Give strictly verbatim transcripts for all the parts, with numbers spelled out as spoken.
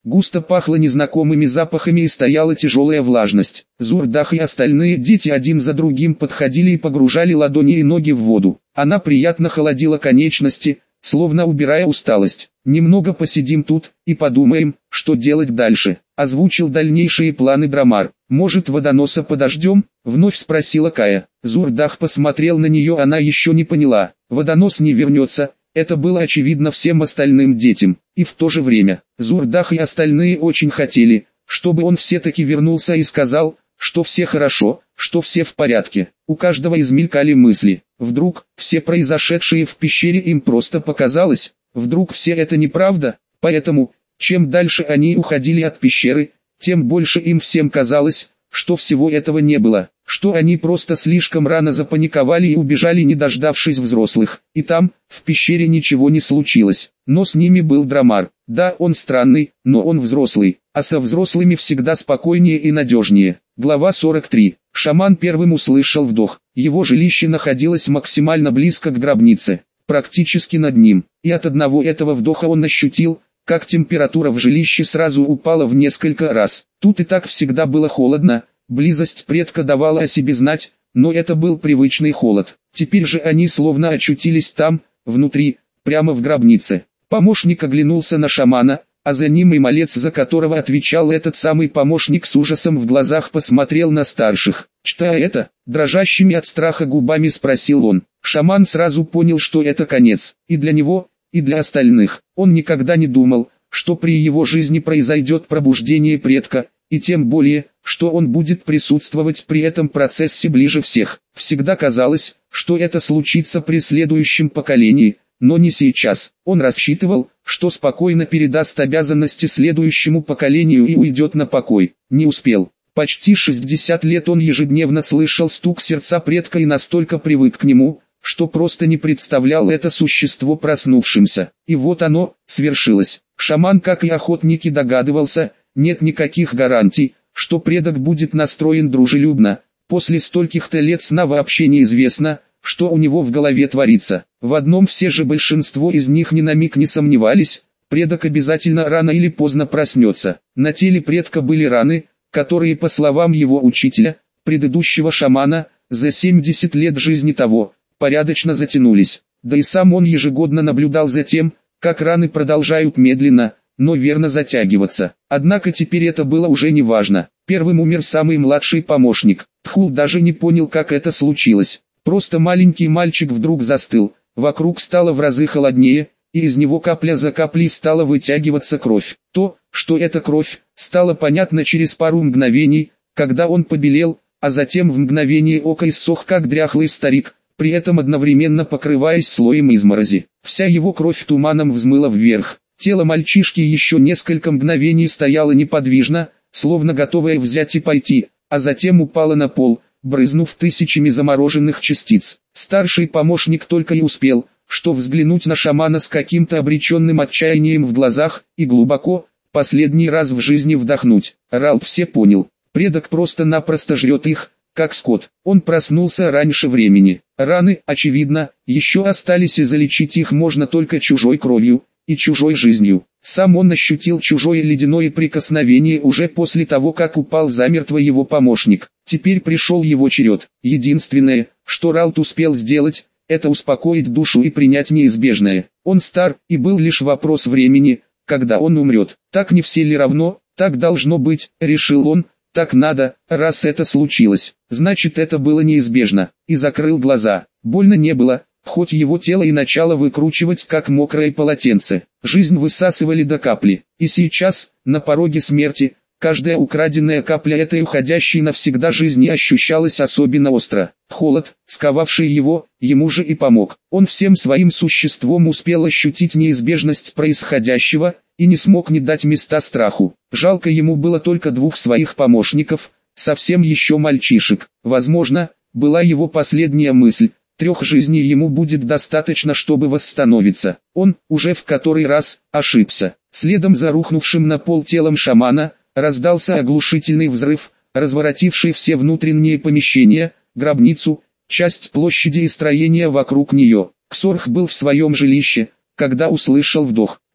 Густо пахло незнакомыми запахами и стояла тяжелая влажность. Зурдах и остальные дети один за другим подходили и погружали ладони и ноги в воду. Она приятно холодила конечности, словно убирая усталость. «Немного посидим тут и подумаем, что делать дальше», — озвучил дальнейшие планы Драмар. «Может, водоноса подождем?» — вновь спросила Кая. Зурдах посмотрел на нее, она еще не поняла. Водонос не вернется, это было очевидно всем остальным детям. И в то же время, Зурдах и остальные очень хотели, чтобы он все-таки вернулся и сказал, что все хорошо, что все в порядке. У каждого измелькали мысли. Вдруг, все произошедшее в пещере им просто показалось, вдруг все это неправда, поэтому, чем дальше они уходили от пещеры, тем больше им всем казалось, что всего этого не было, что они просто слишком рано запаниковали и убежали, не дождавшись взрослых. И там, в пещере, ничего не случилось, но с ними был Драмар. Да, он странный, но он взрослый, а со взрослыми всегда спокойнее и надежнее. Глава сорок три. Шаман первым услышал вдох. Его жилище находилось максимально близко к гробнице, практически над ним, и от одного этого вдоха он ощутил, как температура в жилище сразу упала в несколько раз. Тут и так всегда было холодно, близость предка давала о себе знать, но это был привычный холод. Теперь же они словно очутились там, внутри, прямо в гробнице. Помощник оглянулся на шамана, а за ним и малец, за которого отвечал этот самый помощник, с ужасом в глазах посмотрел на старших. «Читая это?» — дрожащими от страха губами спросил он. Шаман сразу понял, что это конец, и для него, и для остальных. Он никогда не думал, что при его жизни произойдет пробуждение предка, и тем более, что он будет присутствовать при этом процессе ближе всех. Всегда казалось, что это случится при следующем поколении, но не сейчас. Он рассчитывал, что спокойно передаст обязанности следующему поколению и уйдет на покой. Не успел. Почти шестьдесят лет он ежедневно слышал стук сердца предка и настолько привык к нему, что просто не представлял это существо проснувшимся. И вот оно, свершилось. Шаман, как и охотники, догадывался, нет никаких гарантий, что предок будет настроен дружелюбно. После стольких-то лет сна вообще неизвестно, что у него в голове творится. В одном все же большинство из них ни на миг не сомневались, предок обязательно рано или поздно проснется. На теле предка были раны, которые, по словам его учителя, предыдущего шамана, за семьдесят лет жизни того, порядочно затянулись. Да и сам он ежегодно наблюдал за тем, как раны продолжают медленно, но верно затягиваться. Однако теперь это было уже не важно. Первым умер самый младший помощник. Тхул даже не понял, как это случилось. Просто маленький мальчик вдруг застыл, вокруг стало в разы холоднее, и из него капля за каплей стала вытягиваться кровь. То, что это кровь, стало понятно через пару мгновений, когда он побелел, а затем в мгновение ока иссох как дряхлый старик, при этом одновременно покрываясь слоем изморози. Вся его кровь туманом взмыла вверх. Тело мальчишки еще несколько мгновений стояло неподвижно, словно готовое взять и пойти, а затем упало на пол, брызнув тысячами замороженных частиц. Старший помощник только и успел, что взглянуть на шамана с каким-то обреченным отчаянием в глазах, и глубоко, последний раз в жизни вдохнуть. Ралф все понял, предок просто-напросто жрет их, как скот. Он проснулся раньше времени. Раны, очевидно, еще остались, и залечить их можно только чужой кровью и чужой жизнью. Сам он ощутил чужое ледяное прикосновение уже после того, как упал замертво его помощник. Теперь пришел его черед. Единственное, что Ралт успел сделать, это успокоить душу и принять неизбежное. Он стар, и был лишь вопрос времени, когда он умрет. Так не все ли равно, так должно быть, решил он, так надо, раз это случилось, значит это было неизбежно, и закрыл глаза. Больно не было, хоть его тело и начало выкручивать как мокрое полотенце. Жизнь высасывали до капли, и сейчас, на пороге смерти, каждая украденная капля этой уходящей навсегда жизни ощущалась особенно остро. Холод, сковавший его, ему же и помог. Он всем своим существом успел ощутить неизбежность происходящего, и не смог не дать места страху. Жалко ему было только двух своих помощников, совсем еще мальчишек. Возможно, была его последняя мысль. Трех жизней ему будет достаточно, чтобы восстановиться. Он, уже в который раз, ошибся. Следом за рухнувшим на пол телом шамана, раздался оглушительный взрыв, разворотивший все внутренние помещения, гробницу, часть площади и строения вокруг нее. Ксорх был в своем жилище, когда услышал вдох.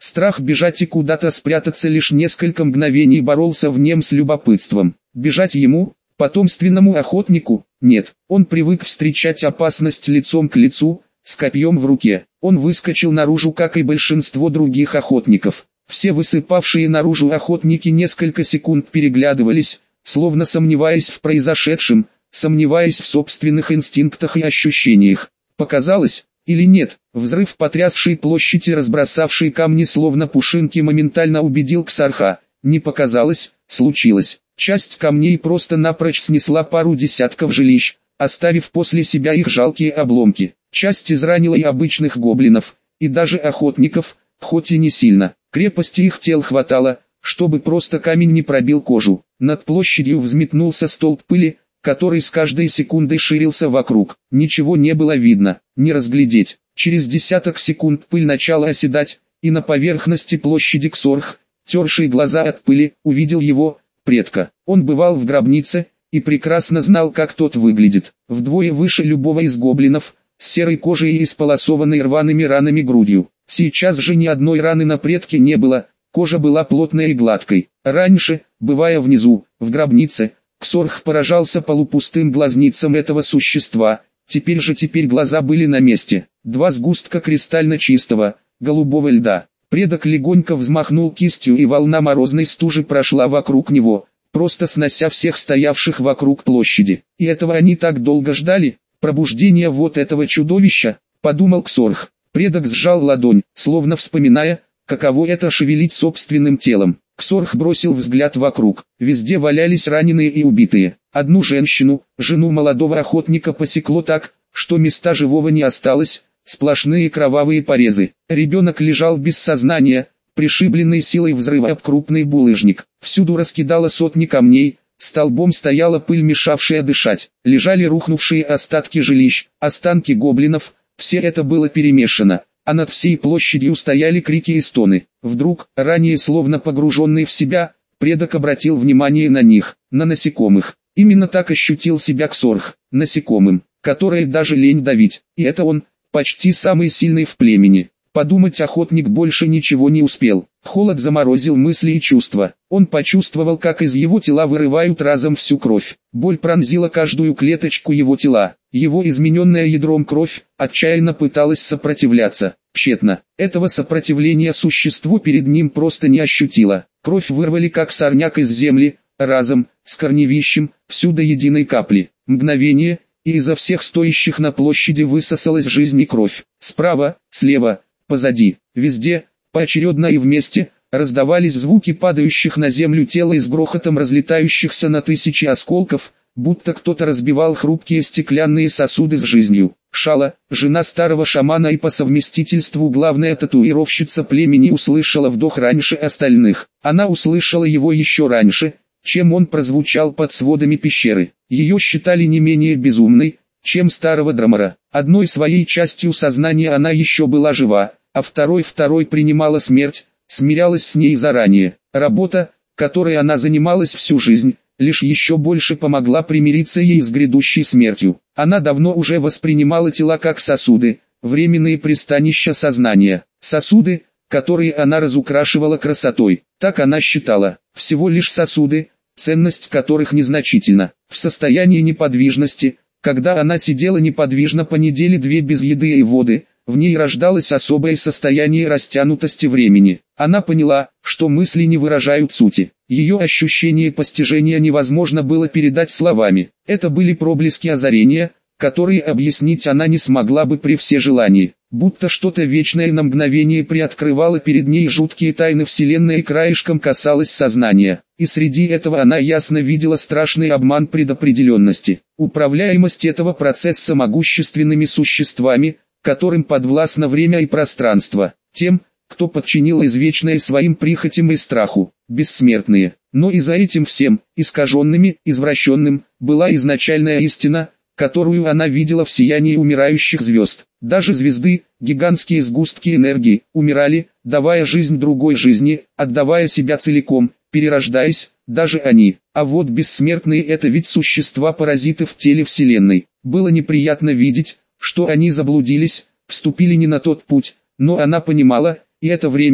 Страх бежать и куда-то спрятаться лишь несколько мгновений боролся в нем с любопытством. Бежать ему, потомственному охотнику, нет, он привык встречать опасность лицом к лицу, с копьем в руке. Он выскочил наружу, как и большинство других охотников. Все высыпавшие наружу охотники несколько секунд переглядывались, словно сомневаясь в произошедшем, сомневаясь в собственных инстинктах и ощущениях. Показалось, или нет, взрыв, потрясший площадь и разбросавший камни словно пушинки, моментально убедил Ксарха. Не показалось, случилось. Часть камней просто напрочь снесла пару десятков жилищ, оставив после себя их жалкие обломки. Часть изранила и обычных гоблинов, и даже охотников, хоть и не сильно. Крепости их тел хватало, чтобы просто камень не пробил кожу. Над площадью взметнулся столб пыли, который с каждой секундой ширился вокруг. Ничего не было видно, не разглядеть. Через десяток секунд пыль начала оседать, и на поверхности площади Ксорх, терший глаза от пыли, увидел его, предка. Он бывал в гробнице, и прекрасно знал, как тот выглядит. Вдвое выше любого из гоблинов, с серой кожей и исполосованной рваными ранами грудью. Сейчас же ни одной раны на предке не было, кожа была плотной и гладкой. Раньше, бывая внизу, в гробнице, Ксорх поражался полупустым глазницам этого существа, теперь же теперь глаза были на месте. Два сгустка кристально чистого, голубого льда. Предок легонько взмахнул кистью, и волна морозной стужи прошла вокруг него, просто снося всех стоявших вокруг площади. И этого они так долго ждали, пробуждение вот этого чудовища, подумал Ксорх. Предок сжал ладонь, словно вспоминая, каково это шевелить собственным телом. Ксорх бросил взгляд вокруг. Везде валялись раненые и убитые. Одну женщину, жену молодого охотника, посекло так, что места живого не осталось, сплошные кровавые порезы. Ребенок лежал без сознания, пришибленный силой взрыва об крупный булыжник. Всюду раскидало сотни камней, столбом стояла пыль, мешавшая дышать. Лежали рухнувшие остатки жилищ, останки гоблинов, все это было перемешано. А над всей площадью стояли крики и стоны. Вдруг, ранее словно погруженный в себя, предок обратил внимание на них, на насекомых. Именно так ощутил себя Ксорх, насекомым, которые даже лень давить. И это он, почти самый сильный в племени. Подумать охотник больше ничего не успел. Холод заморозил мысли и чувства. Он почувствовал, как из его тела вырывают разом всю кровь. Боль пронзила каждую клеточку его тела. Его измененная ядром кровь отчаянно пыталась сопротивляться. Тщетно. Этого сопротивления существо перед ним просто не ощутило. Кровь вырвали как сорняк из земли, разом, с корневищем, всю до единой капли. Мгновение, и изо всех стоящих на площади высосалась жизнь и кровь. Справа, слева, позади, везде, поочередно и вместе, раздавались звуки падающих на землю тела и с грохотом разлетающихся на тысячи осколков, будто кто-то разбивал хрупкие стеклянные сосуды с жизнью. Шала, жена старого шамана и по совместительству главная татуировщица племени, услышала вдох раньше остальных. Она услышала его еще раньше, чем он прозвучал под сводами пещеры. Ее считали не менее безумной, чем старого Драмара. Одной своей частью сознания она еще была жива, а второй второй принимала смерть, смирялась с ней заранее. Работа, которой она занималась всю жизнь, лишь еще больше помогла примириться ей с грядущей смертью. Она давно уже воспринимала тела как сосуды, временные пристанища сознания. Сосуды, которые она разукрашивала красотой. Так она считала. Всего лишь сосуды, ценность которых незначительна. В состоянии неподвижности, когда она сидела неподвижно по неделе две без еды и воды, в ней рождалось особое состояние растянутости времени. Она поняла, что мысли не выражают сути. Ее ощущение постижения невозможно было передать словами. Это были проблески озарения, которые объяснить она не смогла бы при всежелании. Будто что-то вечное на мгновение приоткрывало перед ней жуткие тайны Вселенной и краешком касалось сознания. И среди этого она ясно видела страшный обман предопределенности. Управляемость этого процесса могущественными существами, которым подвластно время и пространство. Тем, кто подчинил извечное своим прихотям и страху, бессмертные. Но и за этим всем, искаженными, извращенным, была изначальная истина, которую она видела в сиянии умирающих звезд. Даже звезды, гигантские сгустки энергии, умирали, давая жизнь другой жизни, отдавая себя целиком, перерождаясь, даже они. А вот бессмертные — это ведь существа-паразиты в теле Вселенной. Было неприятно видеть, что они заблудились, вступили не на тот путь, но она понимала, и это временно,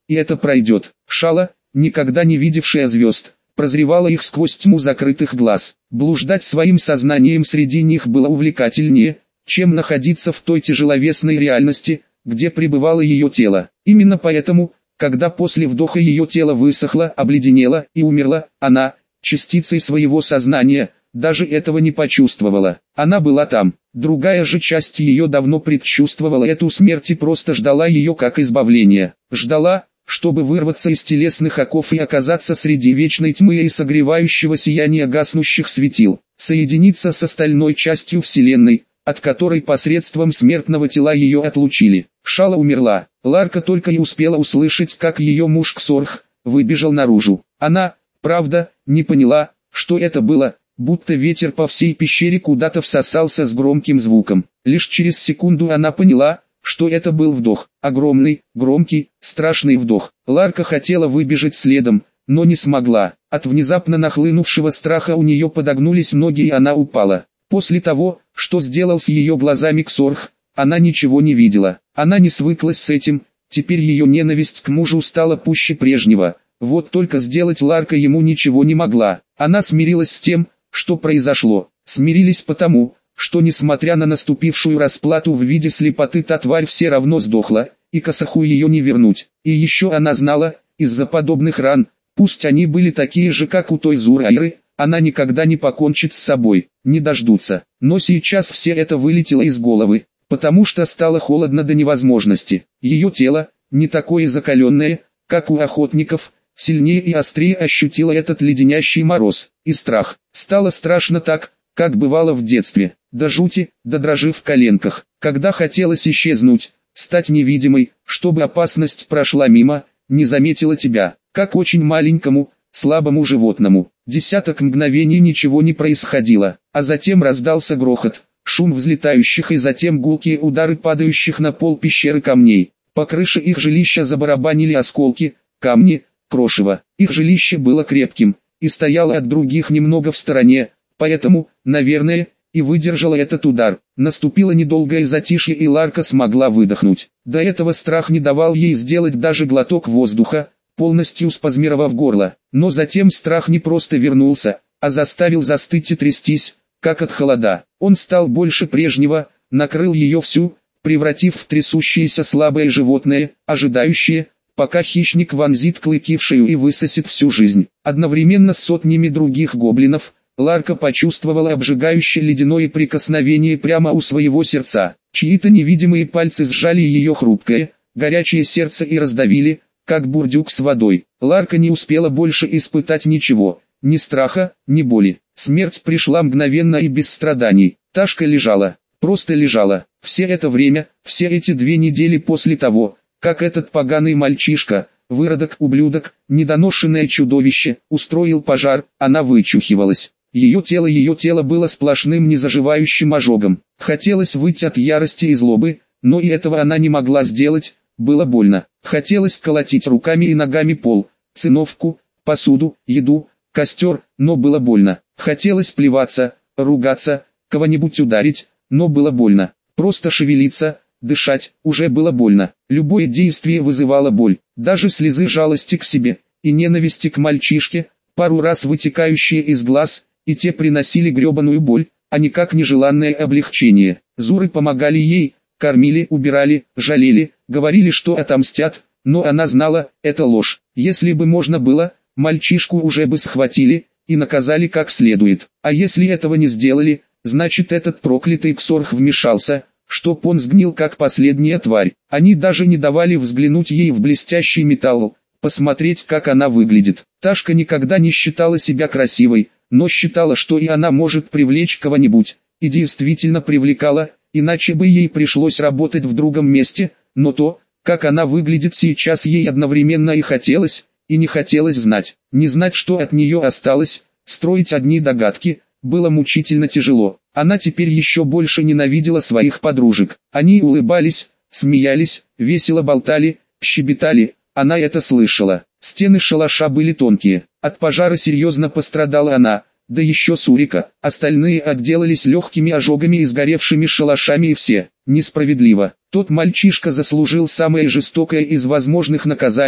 и это пройдет. Шала, никогда не видевшая звезд, прозревала их сквозь тьму закрытых глаз. Блуждать своим сознанием среди них было увлекательнее, чем находиться в той тяжеловесной реальности, где пребывало ее тело. Именно поэтому, когда после вдоха ее тело высохло, обледенело и умерло, она, частицей своего сознания, даже этого не почувствовала. Она была там. Другая же часть ее давно предчувствовала эту смерть и просто ждала ее как избавления. Ждала, чтобы вырваться из телесных оков и оказаться среди вечной тьмы и согревающего сияния гаснущих светил, соединиться с остальной частью Вселенной, от которой посредством смертного тела ее отлучили. Шала умерла. Ларка только и успела услышать, как ее муж Ксорх выбежал наружу. Она, правда, не поняла, что это было, будто ветер по всей пещере куда-то всосался с громким звуком. Лишь через секунду она поняла, что это был вдох. Огромный, громкий, страшный вдох. Ларка хотела выбежать следом, но не смогла. От внезапно нахлынувшего страха у нее подогнулись ноги и она упала. После того, что сделал с ее глазами Ксорх, она ничего не видела. Она не свыклась с этим, теперь ее ненависть к мужу стала пуще прежнего. Вот только сделать Ларка ему ничего не могла. Она смирилась с тем, что произошло. Смирились потому, что несмотря на наступившую расплату в виде слепоты, та тварь все равно сдохла, и Косаху ее не вернуть. И еще она знала, из-за подобных ран, пусть они были такие же, как у той Зурайры, она никогда не покончит с собой, не дождутся. Но сейчас все это вылетело из головы, потому что стало холодно до невозможности. Ее тело, не такое закаленное, как у охотников, сильнее и острее ощутило этот леденящий мороз, и страх. Стало страшно так, как бывало в детстве, до жути, до дрожи в коленках, когда хотелось исчезнуть, стать невидимой, чтобы опасность прошла мимо, не заметила тебя, как очень маленькому, слабому животному. Десяток мгновений ничего не происходило, а затем раздался грохот, шум взлетающих и затем гулкие удары падающих на пол пещеры камней. По крыше их жилища забарабанили осколки, камни, крошево. Их жилище было крепким и стояло от других немного в стороне, поэтому, наверное, и выдержала этот удар. Наступило недолгое затишье и Ларка смогла выдохнуть. До этого страх не давал ей сделать даже глоток воздуха, полностью спазмировав горло. Но затем страх не просто вернулся, а заставил застыть и трястись, как от холода. Он стал больше прежнего, накрыл ее всю, превратив в трясущееся слабое животное, ожидающее, пока хищник вонзит клыки в шею и высосет всю жизнь. Одновременно с сотнями других гоблинов, Ларка почувствовала обжигающее ледяное прикосновение прямо у своего сердца. Чьи-то невидимые пальцы сжали ее хрупкое, горячее сердце и раздавили, как бурдюк с водой. Ларка не успела больше испытать ничего, ни страха, ни боли. Смерть пришла мгновенно и без страданий. Ташка лежала, просто лежала. Все это время, все эти две недели после того, как этот поганый мальчишка, выродок, ублюдок, недоношенное чудовище, устроил пожар, она вычухивалась. Ее тело ее тело было сплошным незаживающим ожогом. Хотелось выйти от ярости и злобы, но и этого она не могла сделать, было больно. Хотелось колотить руками и ногами пол, циновку, посуду, еду, костер, но было больно. Хотелось плеваться, ругаться, кого-нибудь ударить, но было больно. Просто шевелиться, дышать, уже было больно. Любое действие вызывало боль, даже слезы жалости к себе и ненависти к мальчишке, пару раз вытекающие из глаз, и те приносили гребаную боль, а никак нежеланное облегчение. Зуры помогали ей, кормили, убирали, жалели, говорили, что отомстят, но она знала, это ложь. Если бы можно было, мальчишку уже бы схватили и наказали как следует. А если этого не сделали, значит этот проклятый Ксорх вмешался, чтоб он сгнил как последняя тварь. Они даже не давали взглянуть ей в блестящий металл, посмотреть, как она выглядит. Ташка никогда не считала себя красивой, но считала, что и она может привлечь кого-нибудь, и действительно привлекала, иначе бы ей пришлось работать в другом месте, но то, как она выглядит сейчас, ей одновременно и хотелось, и не хотелось знать. Не знать, что от нее осталось, строить одни догадки, было мучительно тяжело. Она теперь еще больше ненавидела своих подружек. Они улыбались, смеялись, весело болтали, щебетали, она это слышала. Стены шалаша были тонкие, от пожара серьезно пострадала она, да еще Сурика. Остальные отделались легкими ожогами и сгоревшими шалашами, и все. Несправедливо. Тот мальчишка заслужил самое жестокое из возможных наказаний,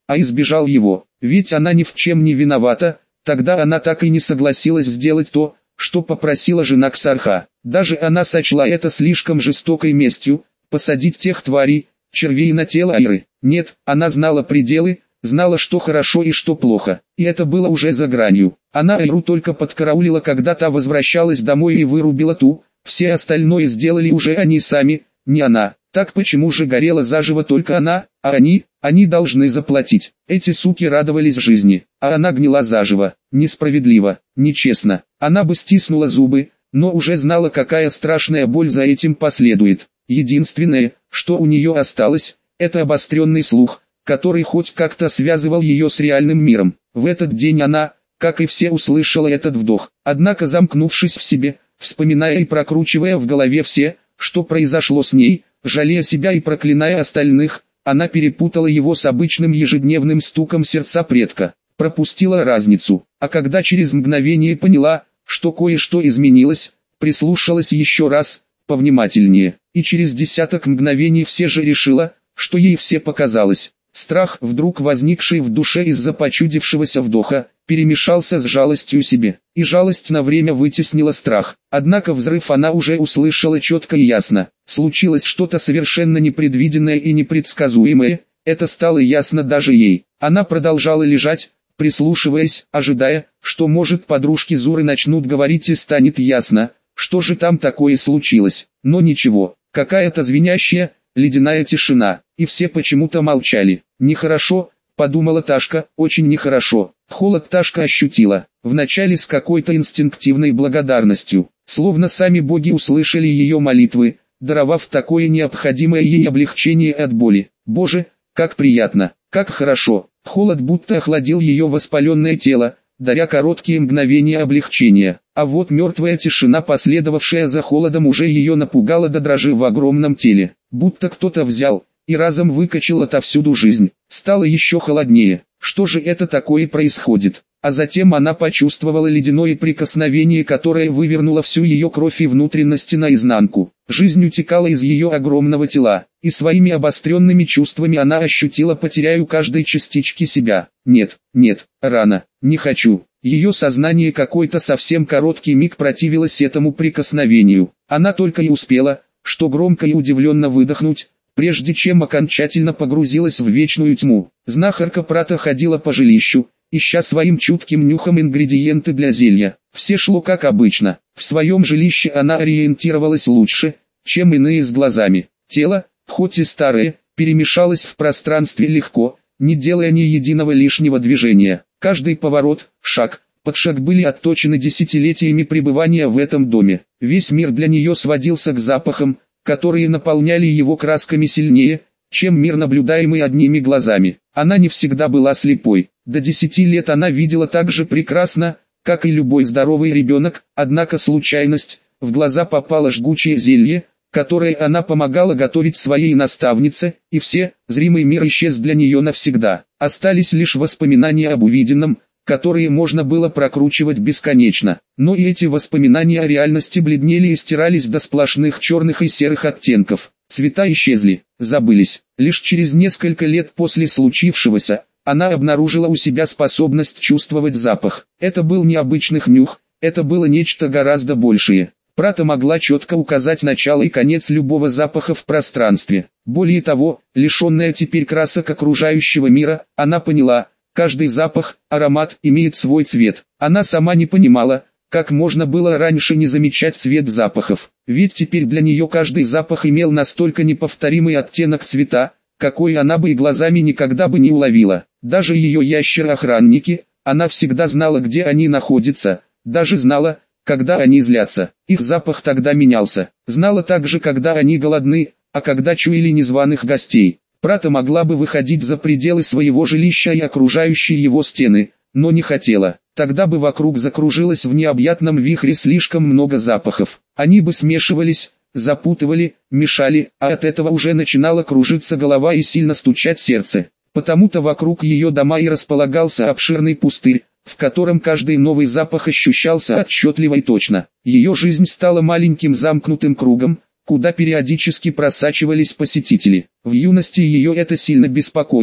а избежал его. Ведь она ни в чем не виновата, тогда она так и не согласилась сделать то, что попросила жена Ксарха. Даже она сочла это слишком жестокой местью, посадить тех тварей, червей на тело Айры. Нет, она знала пределы, знала, что хорошо и что плохо, и это было уже за гранью. Она Айру только подкараулила, когда та возвращалась домой, и вырубила ту, все остальное сделали уже они сами, не она. Так почему же горела заживо только она, а они, они должны заплатить? Эти суки радовались жизни, а она гнила заживо. Несправедливо, нечестно. Она бы стиснула зубы, но уже знала, какая страшная боль за этим последует. Единственное, что у нее осталось, это обостренный слух, который хоть как-то связывал ее с реальным миром. В этот день она, как и все, услышала этот вдох. Однако, замкнувшись в себе, вспоминая и прокручивая в голове все, что произошло с ней, жалея себя и проклиная остальных, она перепутала его с обычным ежедневным стуком сердца предка, пропустила разницу, а когда через мгновение поняла, что кое-что изменилось, прислушалась еще раз, повнимательнее, и через десяток мгновений все же решила, что ей все показалось. Страх, вдруг возникший в душе из-за почудившегося вдоха, перемешался с жалостью себе, и жалость на время вытеснила страх. Однако взрыв она уже услышала четко и ясно. Случилось что-то совершенно непредвиденное и непредсказуемое, это стало ясно даже ей. Она продолжала лежать, прислушиваясь, ожидая, что может подружки Зуры начнут говорить и станет ясно, что же там такое случилось. Но ничего, какая-то звенящая, ледяная тишина, и все почему-то молчали. «Нехорошо», — подумала Ташка, — «очень нехорошо». Холод Ташка ощутила, вначале с какой-то инстинктивной благодарностью, словно сами боги услышали ее молитвы, даровав такое необходимое ей облегчение от боли. Боже, как приятно, как хорошо. Холод будто охладил ее воспаленное тело, даря короткие мгновения облегчения. А вот мертвая тишина, последовавшая за холодом, уже ее напугала до дрожи в огромном теле. Будто кто-то взял и разом выкачал отовсюду жизнь. Стало еще холоднее. Что же это такое происходит? А затем она почувствовала ледяное прикосновение, которое вывернуло всю ее кровь и внутренности наизнанку. Жизнь утекала из ее огромного тела, и своими обостренными чувствами она ощутила потеряю каждой частички себя. Нет, нет, рано, не хочу. Ее сознание какой-то совсем короткий миг противилось этому прикосновению. Она только и успела, что громко и удивленно выдохнуть, прежде чем окончательно погрузилась в вечную тьму. Знахарка Прата ходила по жилищу, ища своим чутким нюхом ингредиенты для зелья. Все шло как обычно. В своем жилище она ориентировалась лучше, чем иные с глазами. Тело, хоть и старое, перемешалось в пространстве легко, не делая ни единого лишнего движения. Каждый поворот, шаг, под шаг были отточены десятилетиями пребывания в этом доме. Весь мир для нее сводился к запахам, которые наполняли его красками сильнее, чем мир, наблюдаемый одними глазами. Она не всегда была слепой. До десяти лет она видела так же прекрасно, как и любой здоровый ребенок, однако случайность, в глаза попало жгучее зелье, которое она помогала готовить своей наставнице, и все, зримый мир исчез для нее навсегда. Остались лишь воспоминания об увиденном, которые можно было прокручивать бесконечно. Но и эти воспоминания о реальности бледнели и стирались до сплошных черных и серых оттенков. Цвета исчезли, забылись. Лишь через несколько лет после случившегося, она обнаружила у себя способность чувствовать запах. Это был необычный нюх, это было нечто гораздо большее. Прата могла четко указать начало и конец любого запаха в пространстве. Более того, лишенная теперь красок окружающего мира, она поняла, каждый запах, аромат имеет свой цвет. Она сама не понимала, как можно было раньше не замечать цвет запахов. Ведь теперь для нее каждый запах имел настолько неповторимый оттенок цвета, какой она бы и глазами никогда бы не уловила. Даже ее ящеры-охранники, она всегда знала, где они находятся, даже знала, когда они злятся. Их запах тогда менялся. Знала также, когда они голодны, а когда чуяли незваных гостей. Прата могла бы выходить за пределы своего жилища и окружающие его стены, но не хотела. Тогда бы вокруг закружилось в необъятном вихре слишком много запахов. Они бы смешивались, запутывали, мешали, а от этого уже начинала кружиться голова и сильно стучать сердце. Потому-то вокруг ее дома и располагался обширный пустырь, в котором каждый новый запах ощущался отчетливо и точно. Ее жизнь стала маленьким замкнутым кругом, куда периодически просачивались посетители. В юности ее это сильно беспокоило,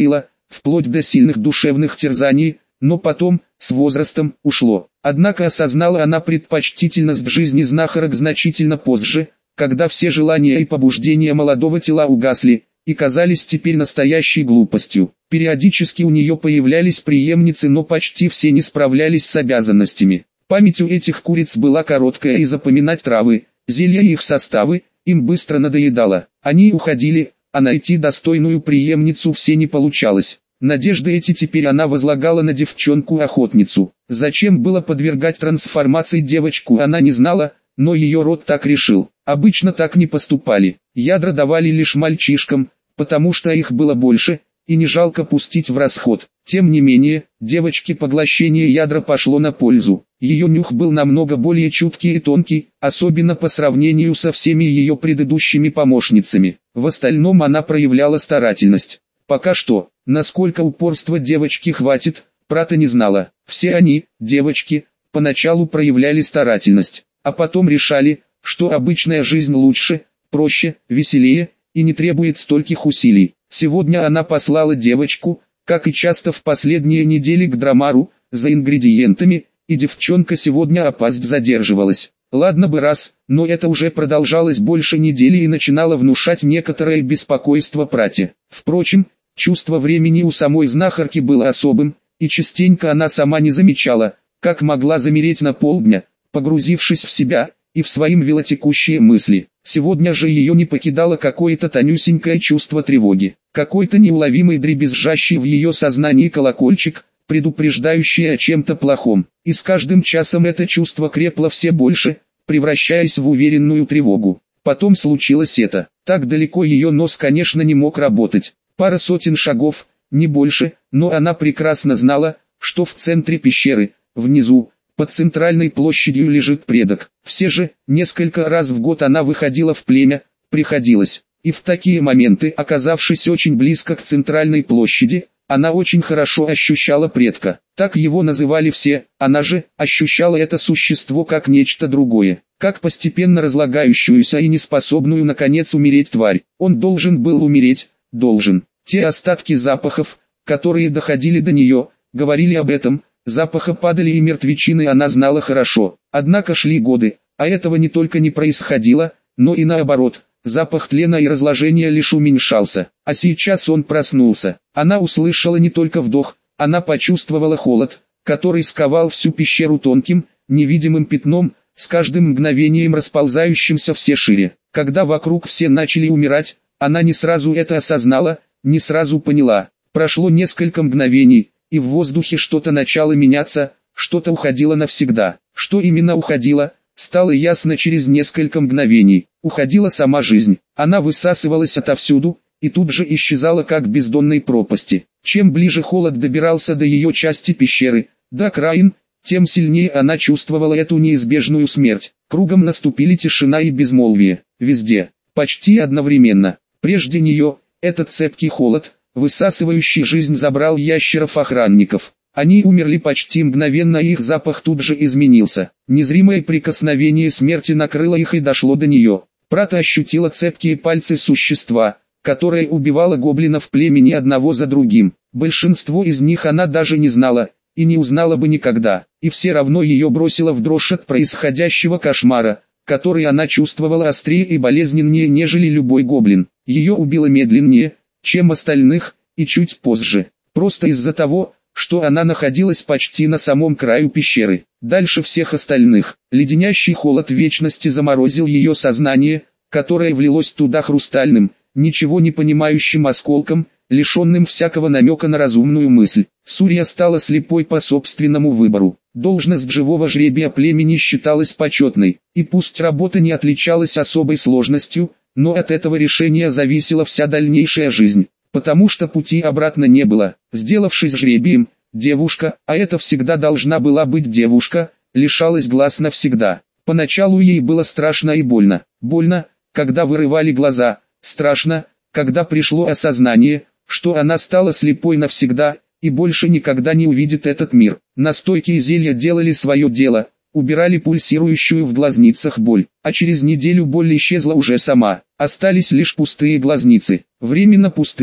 вплоть до сильных душевных терзаний, но потом, с возрастом, ушло. Однако осознала она предпочтительность жизни знахарок значительно позже, когда все желания и побуждения молодого тела угасли, и казались теперь настоящей глупостью. Периодически у нее появлялись преемницы, но почти все не справлялись с обязанностями. Память у этих куриц была короткая, и запоминать травы, зелья и их составы им быстро надоедало. Они уходили, а найти достойную преемницу все не получалось. Надежды эти теперь она возлагала на девчонку-охотницу. Зачем было подвергать трансформации девочку, она не знала, но ее род так решил. Обычно так не поступали. Ядра давали лишь мальчишкам, потому что их было больше, и не жалко пустить в расход. Тем не менее, девочке поглощение ядра пошло на пользу. Ее нюх был намного более чуткий и тонкий, особенно по сравнению со всеми ее предыдущими помощницами. В остальном она проявляла старательность. Пока что, насколько упорства девочки хватит, Прата не знала. Все они, девочки, поначалу проявляли старательность, а потом решали, что обычная жизнь лучше, проще, веселее и не требует стольких усилий. Сегодня она послала девочку, как и часто в последние недели, к Драмару, за ингредиентами, и девчонка сегодня опасть задерживалась. Ладно бы раз, но это уже продолжалось больше недели и начинало внушать некоторое беспокойство Прате. Впрочем, чувство времени у самой знахарки было особым, и частенько она сама не замечала, как могла замереть на полдня, погрузившись в себя и в свои велотекущие мысли. Сегодня же ее не покидало какое-то тонюсенькое чувство тревоги, какой-то неуловимый дребезжащий в ее сознании колокольчик, предупреждающий о чем-то плохом. И с каждым часом это чувство крепло все больше, превращаясь в уверенную тревогу. Потом случилось это. Так далеко ее нос, конечно, не мог работать. Пара сотен шагов, не больше, но она прекрасно знала, что в центре пещеры, внизу, под центральной площадью лежит предок. Все же, несколько раз в год она выходила в племя, приходилось. И в такие моменты, оказавшись очень близко к центральной площади, она очень хорошо ощущала предка. Так его называли все, она же ощущала это существо как нечто другое, как постепенно разлагающуюся и неспособную наконец умереть тварь. Он должен был умереть, должен. Те остатки запахов, которые доходили до нее, говорили об этом. Запаха падали и мертвечины она знала хорошо. Однако шли годы, а этого не только не происходило, но и наоборот. Запах тлена и разложения лишь уменьшался. А сейчас он проснулся. Она услышала не только вдох, она почувствовала холод, который сковал всю пещеру тонким, невидимым пятном, с каждым мгновением расползающимся все шире. Когда вокруг все начали умирать, она не сразу это осознала, не сразу поняла. Прошло несколько мгновений, и в воздухе что-то начало меняться, что-то уходило навсегда. Что именно уходило, стало ясно через несколько мгновений. Уходила сама жизнь. Она высасывалась отовсюду, и тут же исчезала как в бездонной пропасти. Чем ближе холод добирался до ее части пещеры, до окраин, тем сильнее она чувствовала эту неизбежную смерть. Кругом наступили тишина и безмолвие. Везде, почти одновременно. Прежде нее, этот цепкий холод, высасывающий жизнь, забрал ящеров-охранников. Они умерли почти мгновенно, и их запах тут же изменился. Незримое прикосновение смерти накрыло их и дошло до нее. Прата ощутила цепкие пальцы существа, которое убивало гоблинов племени одного за другим. Большинство из них она даже не знала, и не узнала бы никогда. И все равно ее бросило в дрожь от происходящего кошмара, который она чувствовала острее и болезненнее, нежели любой гоблин. Ее убило медленнее, чем остальных, и чуть позже. Просто из-за того, что она находилась почти на самом краю пещеры. Дальше всех остальных. Леденящий холод вечности заморозил ее сознание, которое влилось туда хрустальным, ничего не понимающим осколком, лишенным всякого намека на разумную мысль. Сурья стала слепой по собственному выбору. Должность живого жребия племени считалась почетной, и пусть работа не отличалась особой сложностью, но от этого решения зависела вся дальнейшая жизнь. Потому что пути обратно не было. Сделавшись жребием, девушка, а это всегда должна была быть девушка, лишалась глаз навсегда. Поначалу ей было страшно и больно. Больно, когда вырывали глаза, страшно, когда пришло осознание, что она стала слепой навсегда, и больше никогда не увидит этот мир. Настойки и зелья делали свое дело, убирали пульсирующую в глазницах боль, а через неделю боль исчезла уже сама. Остались лишь пустые глазницы, временно пустые.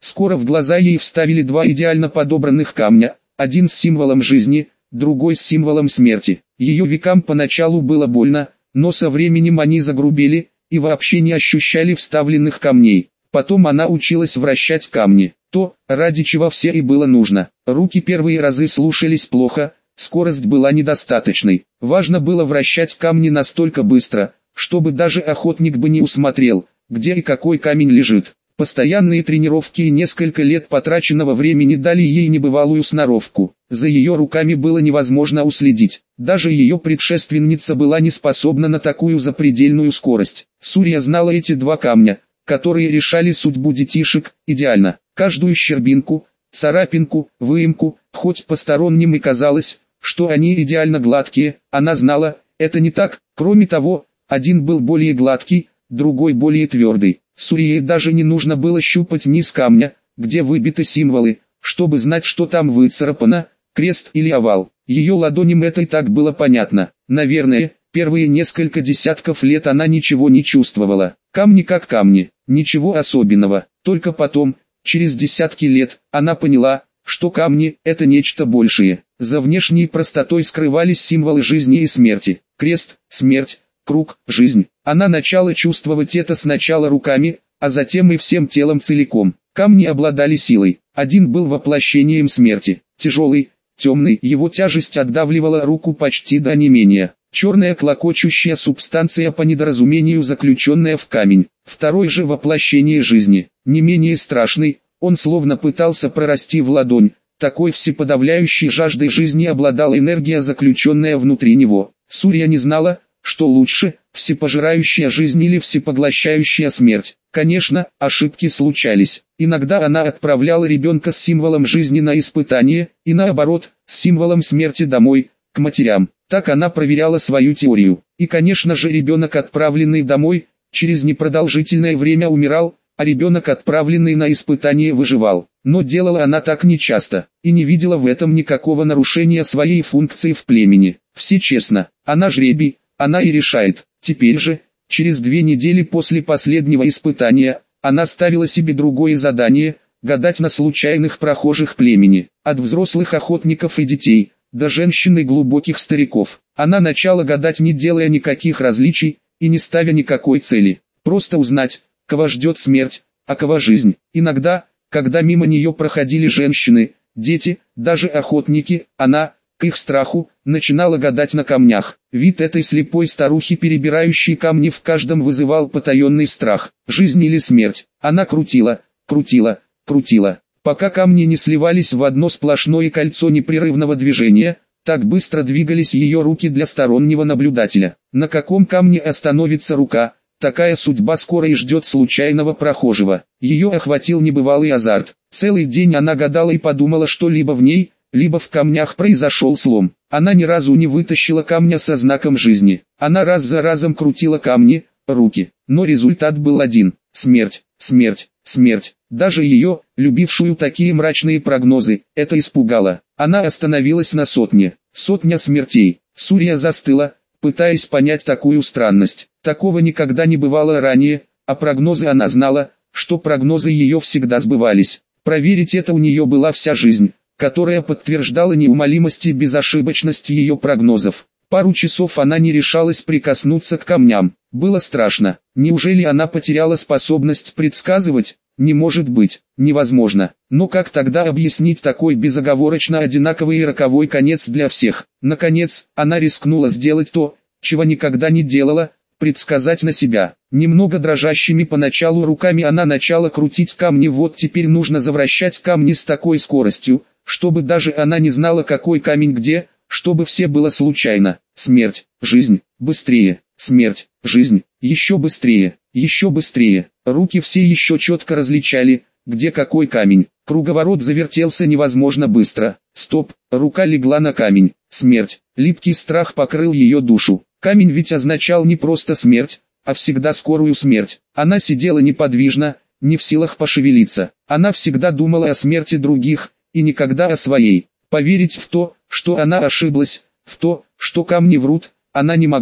Скоро в глаза ей вставили два идеально подобранных камня, один с символом жизни, другой с символом смерти. Ее векам поначалу было больно, но со временем они загрубели и вообще не ощущали вставленных камней. Потом она училась вращать камни, то, ради чего все и было нужно. Руки первые разы слушались плохо, скорость была недостаточной. Важно было вращать камни настолько быстро, чтобы даже охотник бы не усмотрел, где и какой камень лежит. Постоянные тренировки и несколько лет потраченного времени дали ей небывалую сноровку. За ее руками было невозможно уследить. Даже ее предшественница была не способна на такую запредельную скорость. Сурья знала эти два камня, которые решали судьбу детишек, идеально. Каждую щербинку, царапинку, выемку, хоть посторонним и казалось, что они идеально гладкие, она знала, это не так. Кроме того, один был более гладкий, другой более твердый. Сурье даже не нужно было щупать низ камня, где выбиты символы, чтобы знать, что там выцарапано, крест или овал. Ее ладоням это и так было понятно. Наверное, первые несколько десятков лет она ничего не чувствовала. Камни как камни, ничего особенного. Только потом, через десятки лет, она поняла, что камни – это нечто большее. За внешней простотой скрывались символы жизни и смерти. Крест, смерть, круг, жизнь. Она начала чувствовать это сначала руками, а затем и всем телом целиком. Камни обладали силой. Один был воплощением смерти. Тяжелый, темный, его тяжесть отдавливала руку почти до онемения. Черная клокочущая субстанция по недоразумению заключенная в камень. Второй же воплощение жизни. Не менее страшный, он словно пытался прорасти в ладонь. Такой всеподавляющей жаждой жизни обладала энергия, заключенная внутри него. Сурья не знала, что лучше, всепожирающая жизнь или всепоглощающая смерть. Конечно, ошибки случались. Иногда она отправляла ребенка с символом жизни на испытание, и наоборот, с символом смерти домой, к матерям. Так она проверяла свою теорию. И конечно же ребенок, отправленный домой, через непродолжительное время умирал, а ребенок, отправленный на испытание, выживал. Но делала она так нечасто, и не видела в этом никакого нарушения своей функции в племени. Все честно, она жребий, она и решает. Теперь же, через две недели после последнего испытания, она ставила себе другое задание – гадать на случайных прохожих племени, от взрослых охотников и детей, до женщин и глубоких стариков. Она начала гадать, не делая никаких различий и не ставя никакой цели. Просто узнать, кого ждет смерть, а кого жизнь. Иногда, когда мимо нее проходили женщины, дети, даже охотники, она, к их страху, начинала гадать на камнях. Вид этой слепой старухи, перебирающей камни, в каждом вызывал потаенный страх. Жизнь или смерть. Она крутила, крутила, крутила, пока камни не сливались в одно сплошное кольцо непрерывного движения. Так быстро двигались ее руки для стороннего наблюдателя. На каком камне остановится рука, такая судьба скоро и ждет случайного прохожего. Ее охватил небывалый азарт. Целый день она гадала и подумала, что либо в ней, либо в камнях произошел слом. Она ни разу не вытащила камня со знаком жизни. Она раз за разом крутила камни, руки. Но результат был один – смерть, смерть, смерть. Даже ее, любившую такие мрачные прогнозы, это испугало. Она остановилась на сотне. Сотня смертей. Сурья застыла, пытаясь понять такую странность. Такого никогда не бывало ранее, а прогнозы она знала, что прогнозы ее всегда сбывались. Проверить это у нее была вся жизнь, которая подтверждала неумолимость и безошибочность ее прогнозов. Пару часов она не решалась прикоснуться к камням. Было страшно. Неужели она потеряла способность предсказывать? Не может быть, невозможно. Но как тогда объяснить такой безоговорочно одинаковый и роковой конец для всех? Наконец, она рискнула сделать то, чего никогда не делала, предсказать на себя. Немного дрожащими поначалу руками она начала крутить камни. Вот теперь нужно завращать камни с такой скоростью, чтобы даже она не знала, какой камень где, чтобы все было случайно. Смерть, жизнь, быстрее, смерть, жизнь, еще быстрее, еще быстрее. Руки все еще четко различали, где какой камень. Круговорот завертелся невозможно быстро. Стоп, рука легла на камень. Смерть, липкий страх покрыл ее душу. Камень ведь означал не просто смерть, а всегда скорую смерть. Она сидела неподвижно, не в силах пошевелиться. Она всегда думала о смерти других, и никогда о своей. Поверить в то, что она ошиблась, в то, что камни врут, она не могла,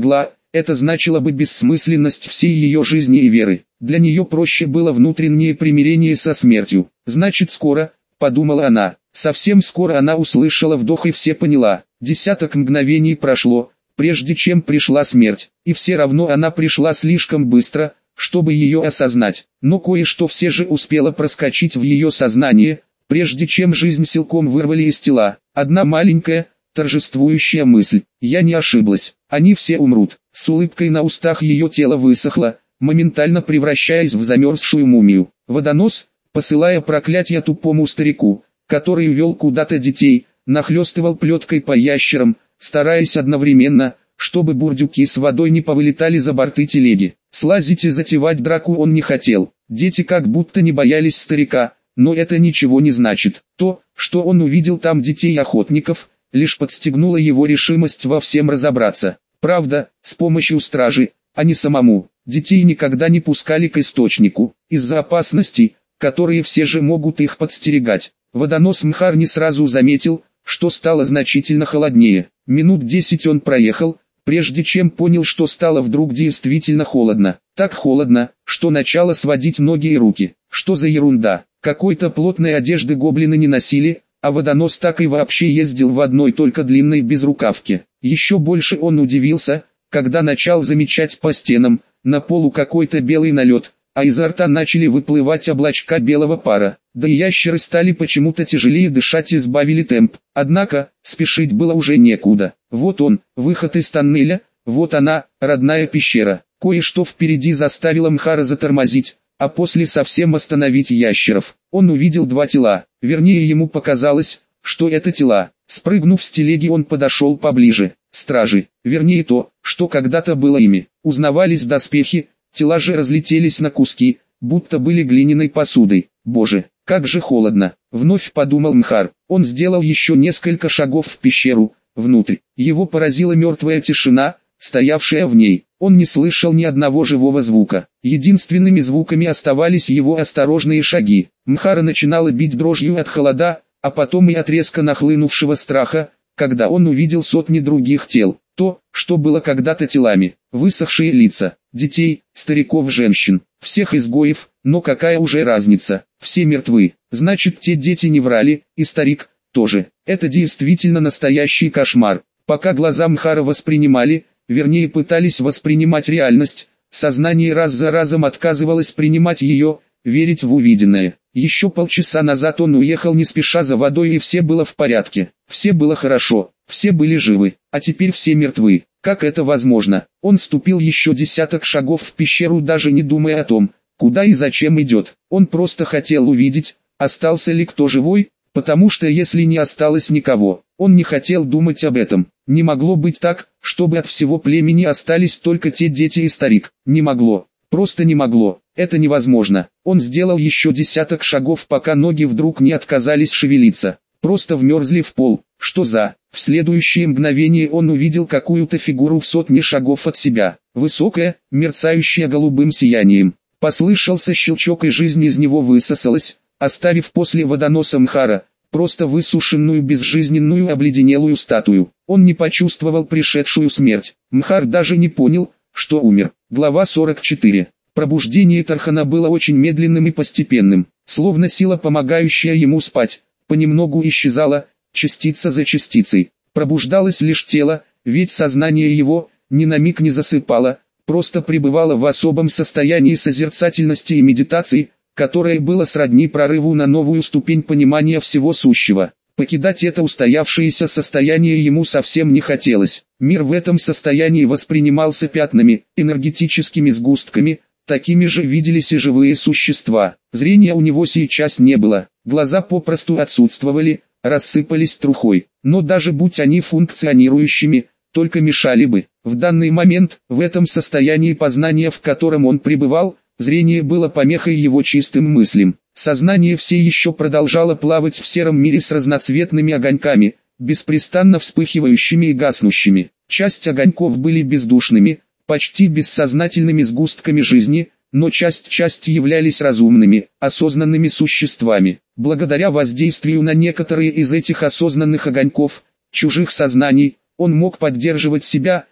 это значило бы бессмысленность всей ее жизни и веры. Для нее проще было внутреннее примирение со смертью. «Значит скоро», — подумала она. Совсем скоро она услышала вдох и все поняла. Десяток мгновений прошло, прежде чем пришла смерть, и все равно она пришла слишком быстро, чтобы ее осознать. Но кое-что все же успело проскочить в ее сознание, прежде чем жизнь силком вырвали из тела. Одна маленькая, торжествующая мысль: «Я не ошиблась, они все умрут». С улыбкой на устах ее тело высохло, моментально превращаясь в замерзшую мумию. Водонос, посылая проклятие тупому старику, который вел куда-то детей, нахлестывал плеткой по ящерам, стараясь одновременно, чтобы бурдюки с водой не повылетали за борты телеги. Слазить и затевать драку он не хотел. Дети как будто не боялись старика, но это ничего не значит. То, что он увидел там детей-охотников, лишь подстегнуло его решимость во всем разобраться. Правда, с помощью стражи, а не самому. Детей никогда не пускали к источнику, из-за опасностей, которые все же могут их подстерегать. Водонос Мхар не сразу заметил, что стало значительно холоднее. Минут десять он проехал, прежде чем понял, что стало вдруг действительно холодно. Так холодно, что начало сводить ноги и руки. Что за ерунда? Какой-то плотной одежды гоблины не носили, а водонос так и вообще ездил в одной только длинной безрукавке. Еще больше он удивился, когда начал замечать по стенам, на полу какой-то белый налет, а изо рта начали выплывать облачка белого пара. Да и ящеры стали почему-то тяжелее дышать и сбавили темп. Однако, спешить было уже некуда. Вот он, выход из тоннеля, вот она, родная пещера. Кое-что впереди заставило Мхара затормозить, а после совсем остановить ящеров. Он увидел два тела, вернее ему показалось, что это тела. Спрыгнув с телеги, он подошел поближе. Стражи, вернее то, что когда-то было ими. Узнавались доспехи, тела же разлетелись на куски, будто были глиняной посудой. Боже, как же холодно, вновь подумал Мхар. Он сделал еще несколько шагов в пещеру, внутрь. Его поразила мертвая тишина, стоявшая в ней. Он не слышал ни одного живого звука. Единственными звуками оставались его осторожные шаги. Мхара начинала бить дрожью от холода, а потом и от резко нахлынувшего страха, когда он увидел сотни других тел. То, что было когда-то телами, высохшие лица, детей, стариков, женщин, всех изгоев, но какая уже разница, все мертвы, значит те дети не врали, и старик тоже. Это действительно настоящий кошмар. Пока глаза Мхара воспринимали, вернее пытались воспринимать реальность, сознание раз за разом отказывалось принимать ее, верить в увиденное. Еще полчаса назад он уехал не спеша за водой, и все было в порядке, все было хорошо, все были живы, а теперь все мертвы. Как это возможно? Он ступил еще десяток шагов в пещеру, даже не думая о том, куда и зачем идет. Он просто хотел увидеть, остался ли кто живой, потому что если не осталось никого, он не хотел думать об этом. Не могло быть так, чтобы от всего племени остались только те дети и старик. Не могло. Просто не могло. Это невозможно. Он сделал еще десяток шагов, пока ноги вдруг не отказались шевелиться. Просто вмерзли в пол. Что за... В следующее мгновение он увидел какую-то фигуру в сотне шагов от себя. Высокая, мерцающая голубым сиянием. Послышался щелчок, и жизнь из него высосалась, оставив после водоноса Мхара просто высушенную, безжизненную, обледенелую статую. Он не почувствовал пришедшую смерть. Мхар даже не понял, что умер. Глава сорок четыре. Пробуждение Тархана было очень медленным и постепенным, словно сила, помогающая ему спать, понемногу исчезала, частица за частицей. Пробуждалось лишь тело, ведь сознание его ни на миг не засыпало, просто пребывало в особом состоянии созерцательности и медитации, которое было сродни прорыву на новую ступень понимания всего сущего. Покидать это устоявшееся состояние ему совсем не хотелось. Мир в этом состоянии воспринимался пятнами, энергетическими сгустками, такими же виделись и живые существа. Зрения у него сейчас не было, глаза попросту отсутствовали, рассыпались трухой. Но даже будь они функционирующими, только мешали бы. В данный момент, в этом состоянии познания, в котором он пребывал, зрение было помехой его чистым мыслям. Сознание все еще продолжало плавать в сером мире с разноцветными огоньками, беспрестанно вспыхивающими и гаснущими. Часть огоньков были бездушными, почти бессознательными сгустками жизни, но часть-часть являлись разумными, осознанными существами. Благодаря воздействию на некоторые из этих осознанных огоньков, чужих сознаний, он мог поддерживать себя,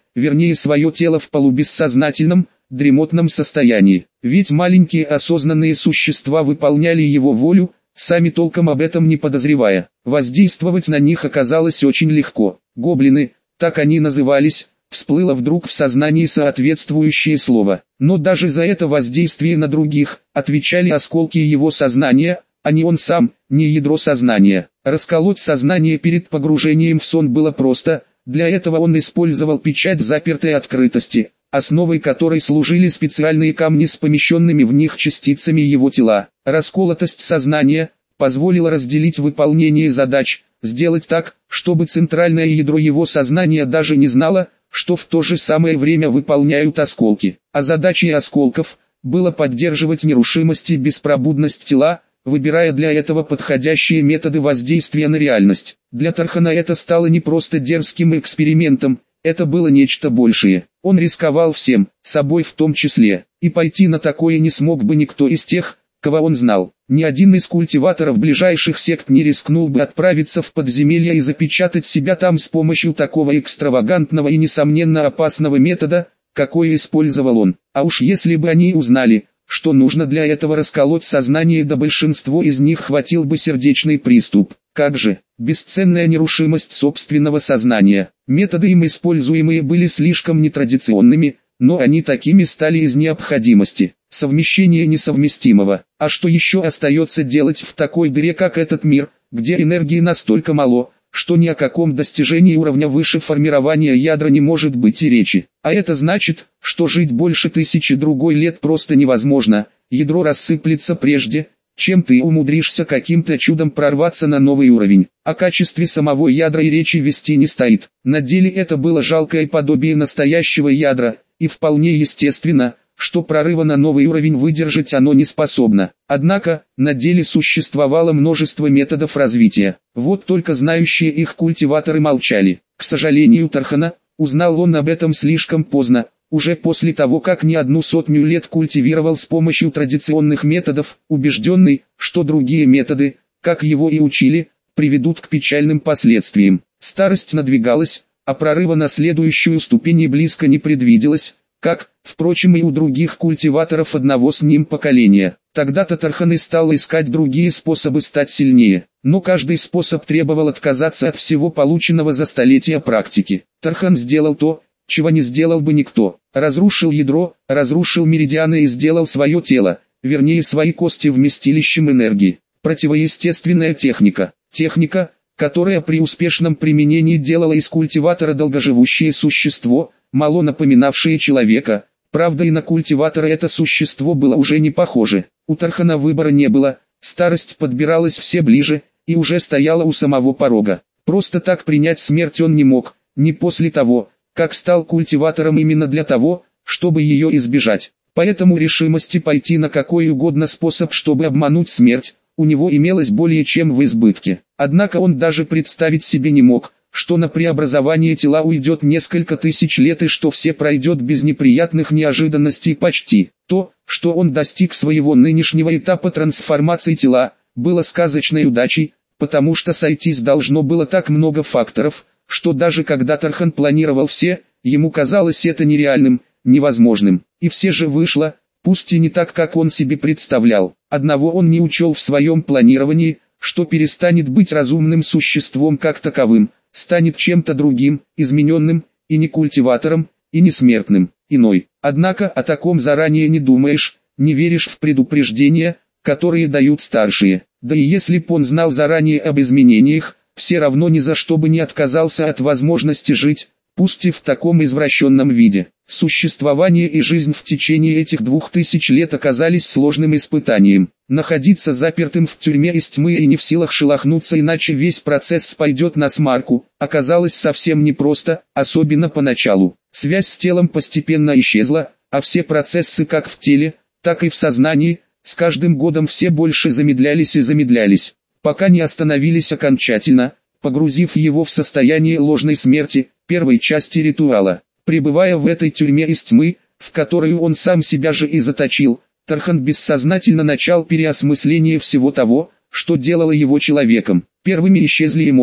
вернее свое тело в полубессознательном, дремотном состоянии. Ведь маленькие осознанные существа выполняли его волю, сами толком об этом не подозревая. Воздействовать на них оказалось очень легко. Гоблины, так они назывались, всплыло вдруг в сознании соответствующее слово. Но даже за это воздействие на других отвечали осколки его сознания, а не он сам, не ядро сознания. Расколоть сознание перед погружением в сон было просто, для этого он использовал печать запертой открытости, основой которой служили специальные камни с помещенными в них частицами его тела. Расколотость сознания позволила разделить выполнение задач, сделать так, чтобы центральное ядро его сознания даже не знало, что в то же самое время выполняют осколки. А задачей осколков было поддерживать нерушимость и беспробудность тела, выбирая для этого подходящие методы воздействия на реальность. Для Тархана это стало не просто дерзким экспериментом, это было нечто большее. Он рисковал всем, собой в том числе, и пойти на такое не смог бы никто из тех, кого он знал. Ни один из культиваторов ближайших сект не рискнул бы отправиться в подземелье и запечатать себя там с помощью такого экстравагантного и несомненно опасного метода, какой использовал он. А уж если бы они узнали, что нужно для этого расколоть сознание, да большинство из них хватил бы сердечный приступ. Как же, бесценная нерушимость собственного сознания. Методы им используемые были слишком нетрадиционными, но они такими стали из необходимости. Совмещение несовместимого. А что еще остается делать в такой дыре, как этот мир, где энергии настолько мало, что ни о каком достижении уровня выше формирования ядра не может быть и речи. А это значит, что жить больше тысячи другой лет просто невозможно, ядро рассыплется прежде, чем ты умудришься каким-то чудом прорваться на новый уровень. О качестве самого ядра и речи вести не стоит. На деле это было жалкое подобие настоящего ядра, и вполне естественно, что прорыва на новый уровень выдержать оно не способно. Однако, на деле существовало множество методов развития. Вот только знающие их культиваторы молчали. К сожалению Тархана, узнал он об этом слишком поздно, уже после того как не одну сотню лет культивировал с помощью традиционных методов, убежденный, что другие методы, как его и учили, приведут к печальным последствиям. Старость надвигалась, а прорыва на следующую ступень и близко не предвиделось, как, впрочем, и у других культиваторов одного с ним поколения. Тогда-то Тархан и стал искать другие способы стать сильнее, но каждый способ требовал отказаться от всего полученного за столетия практики. Тархан сделал то, чего не сделал бы никто. Разрушил ядро, разрушил меридианы и сделал свое тело, вернее свои кости вместилищем энергии. Противоестественная техника. Техника, которая при успешном применении делала из культиватора долгоживущее существо, мало напоминавшее человека. Правда, и на культиватора это существо было уже не похоже. У Тархана выбора не было, старость подбиралась все ближе, и уже стояла у самого порога. Просто так принять смерть он не мог, не после того, как стал культиватором именно для того, чтобы ее избежать. Поэтому решимости пойти на какой угодно способ, чтобы обмануть смерть, у него имелось более чем в избытке. Однако он даже представить себе не мог, что на преобразование тела уйдет несколько тысяч лет и что все пройдет без неприятных неожиданностей почти. То, что он достиг своего нынешнего этапа трансформации тела, было сказочной удачей, потому что сойтись должно было так много факторов, что даже когда Тархан планировал все, ему казалось это нереальным, невозможным. И все же вышло, пусть и не так, как он себе представлял. Одного он не учел в своем планировании, что перестанет быть разумным существом как таковым, станет чем-то другим, измененным, и не культиватором, и не смертным, иной. Однако о таком заранее не думаешь, не веришь в предупреждения, которые дают старшие. Да и если б он знал заранее об изменениях, все равно ни за что бы не отказался от возможности жить, пусть и в таком извращенном виде. Существование и жизнь в течение этих двух тысяч лет оказались сложным испытанием. Находиться запертым в тюрьме из тьмы и не в силах шелохнуться, иначе весь процесс пойдет насмарку, оказалось совсем непросто, особенно поначалу. Связь с телом постепенно исчезла, а все процессы как в теле, так и в сознании, с каждым годом все больше замедлялись и замедлялись, пока не остановились окончательно, погрузив его в состояние ложной смерти, первой части ритуала. Пребывая в этой тюрьме из тьмы, в которую он сам себя же и заточил, Тархан бессознательно начал переосмысление всего того, что делало его человеком. Первыми исчезли эмоции.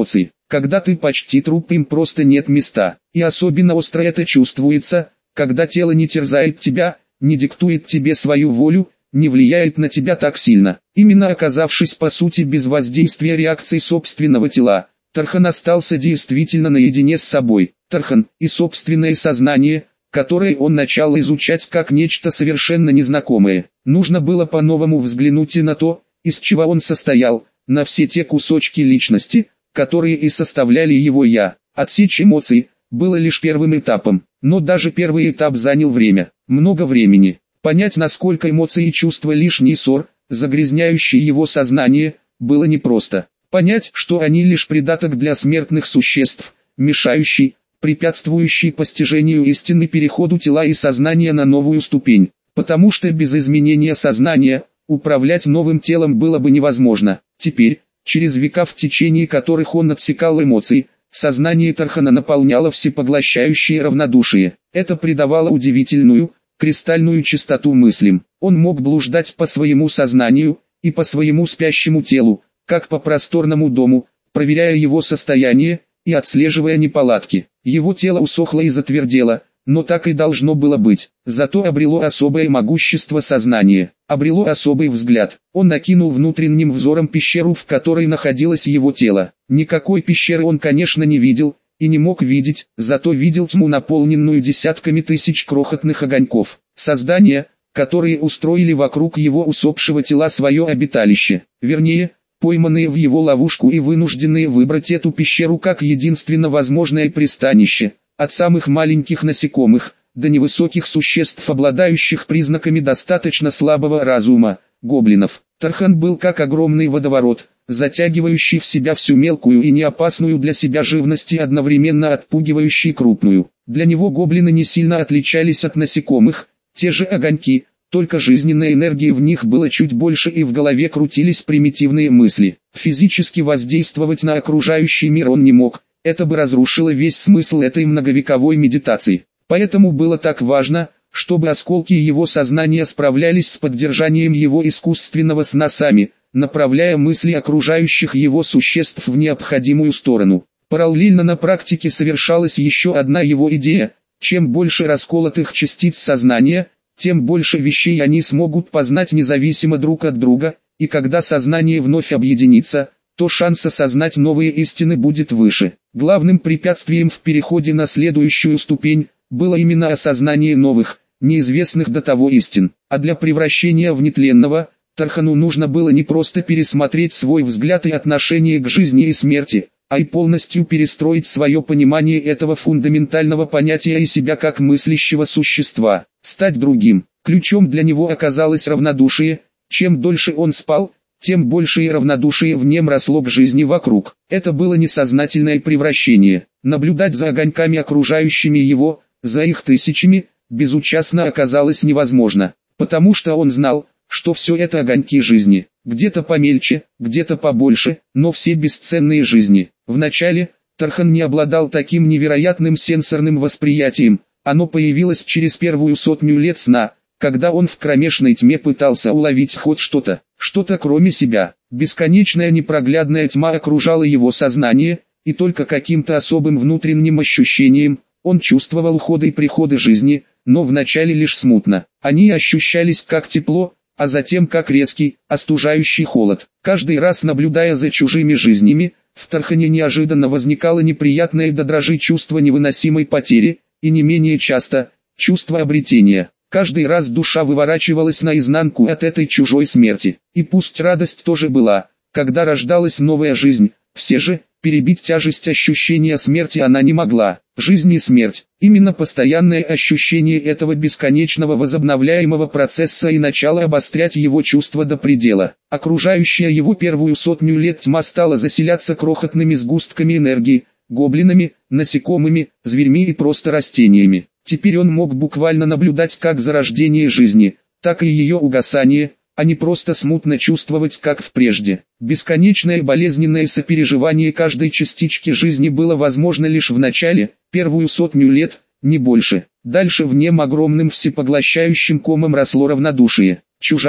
Когда ты почти труп, им просто нет места. И особенно остро это чувствуется, когда тело не терзает тебя, не диктует тебе свою волю, не влияет на тебя так сильно. Именно оказавшись по сути без воздействия реакций собственного тела, Тархан остался действительно наедине с собой. Тархан и собственное сознание, которое он начал изучать как нечто совершенно незнакомое. Нужно было по-новому взглянуть и на то, из чего он состоял, на все те кусочки личности, которые и составляли его «я». Отсечь эмоции было лишь первым этапом, но даже первый этап занял время, много времени. Понять, насколько эмоции и чувства лишний ссор, загрязняющий его сознание, было непросто. Понять, что они лишь придаток для смертных существ, мешающий, препятствующий постижению истины, переходу тела и сознания на новую ступень. Потому что без изменения сознания, управлять новым телом было бы невозможно. Теперь, через века, в течение которых он отсекал эмоции, сознание Тархана наполняло всепоглощающее равнодушие. Это придавало удивительную, кристальную чистоту мыслям. Он мог блуждать по своему сознанию и по своему спящему телу, как по просторному дому, проверяя его состояние и отслеживая неполадки. Его тело усохло и затвердело, но так и должно было быть. Зато обрело особое могущество сознания, обрело особый взгляд. Он накинул внутренним взором пещеру, в которой находилось его тело. Никакой пещеры он, конечно, не видел и не мог видеть, зато видел тьму, наполненную десятками тысяч крохотных огоньков. Создания, которые устроили вокруг его усопшего тела свое обиталище. Вернее, пойманные в его ловушку и вынужденные выбрать эту пещеру как единственно возможное пристанище. От самых маленьких насекомых, до невысоких существ, обладающих признаками достаточно слабого разума, гоблинов. Тархан был как огромный водоворот, затягивающий в себя всю мелкую и неопасную для себя живность и одновременно отпугивающий крупную. Для него гоблины не сильно отличались от насекомых, те же огоньки, только жизненной энергии в них было чуть больше и в голове крутились примитивные мысли. Физически воздействовать на окружающий мир он не мог. Это бы разрушило весь смысл этой многовековой медитации. Поэтому было так важно, чтобы осколки его сознания справлялись с поддержанием его искусственного сна сами, направляя мысли окружающих его существ в необходимую сторону. Параллельно на практике совершалась еще одна его идея: чем больше расколотых частиц сознания, тем больше вещей они смогут познать независимо друг от друга, и когда сознание вновь объединится, то шанс осознать новые истины будет выше. Главным препятствием в переходе на следующую ступень было именно осознание новых, неизвестных до того истин. А для превращения в нетленного, Тархану нужно было не просто пересмотреть свой взгляд и отношение к жизни и смерти, а и полностью перестроить свое понимание этого фундаментального понятия и себя как мыслящего существа. Стать другим. Ключом для него оказалось равнодушие. Чем дольше он спал, тем больше и равнодушие в нем росло к жизни вокруг. Это было несознательное превращение. Наблюдать за огоньками, окружающими его, за их тысячами, безучастно оказалось невозможно, потому что он знал, что все это огоньки жизни, где-то помельче, где-то побольше, но все бесценные жизни. Вначале, Тархан не обладал таким невероятным сенсорным восприятием, оно появилось через первую сотню лет сна, когда он в кромешной тьме пытался уловить хоть что-то, что-то кроме себя. Бесконечная непроглядная тьма окружала его сознание, и только каким-то особым внутренним ощущением он чувствовал уходы и приходы жизни, но вначале лишь смутно. Они ощущались как тепло, а затем как резкий, остужающий холод. Каждый раз, наблюдая за чужими жизнями, в Тархане неожиданно возникало неприятное до дрожи чувство невыносимой потери, и не менее часто – чувство обретения. Каждый раз душа выворачивалась наизнанку от этой чужой смерти. И пусть радость тоже была, когда рождалась новая жизнь, все же, перебить тяжесть ощущения смерти она не могла. Жизнь и смерть, именно постоянное ощущение этого бесконечного возобновляемого процесса и начало обострять его чувства до предела. Окружающая его первую сотню лет тьма стала заселяться крохотными сгустками энергии, гоблинами, насекомыми, зверьми и просто растениями. Теперь он мог буквально наблюдать как зарождение жизни, так и ее угасание, а не просто смутно чувствовать как в прежде. Бесконечное болезненное сопереживание каждой частички жизни было возможно лишь в начале, первую сотню лет, не больше. Дальше в нем огромным всепоглощающим комом росло равнодушие. Чужая,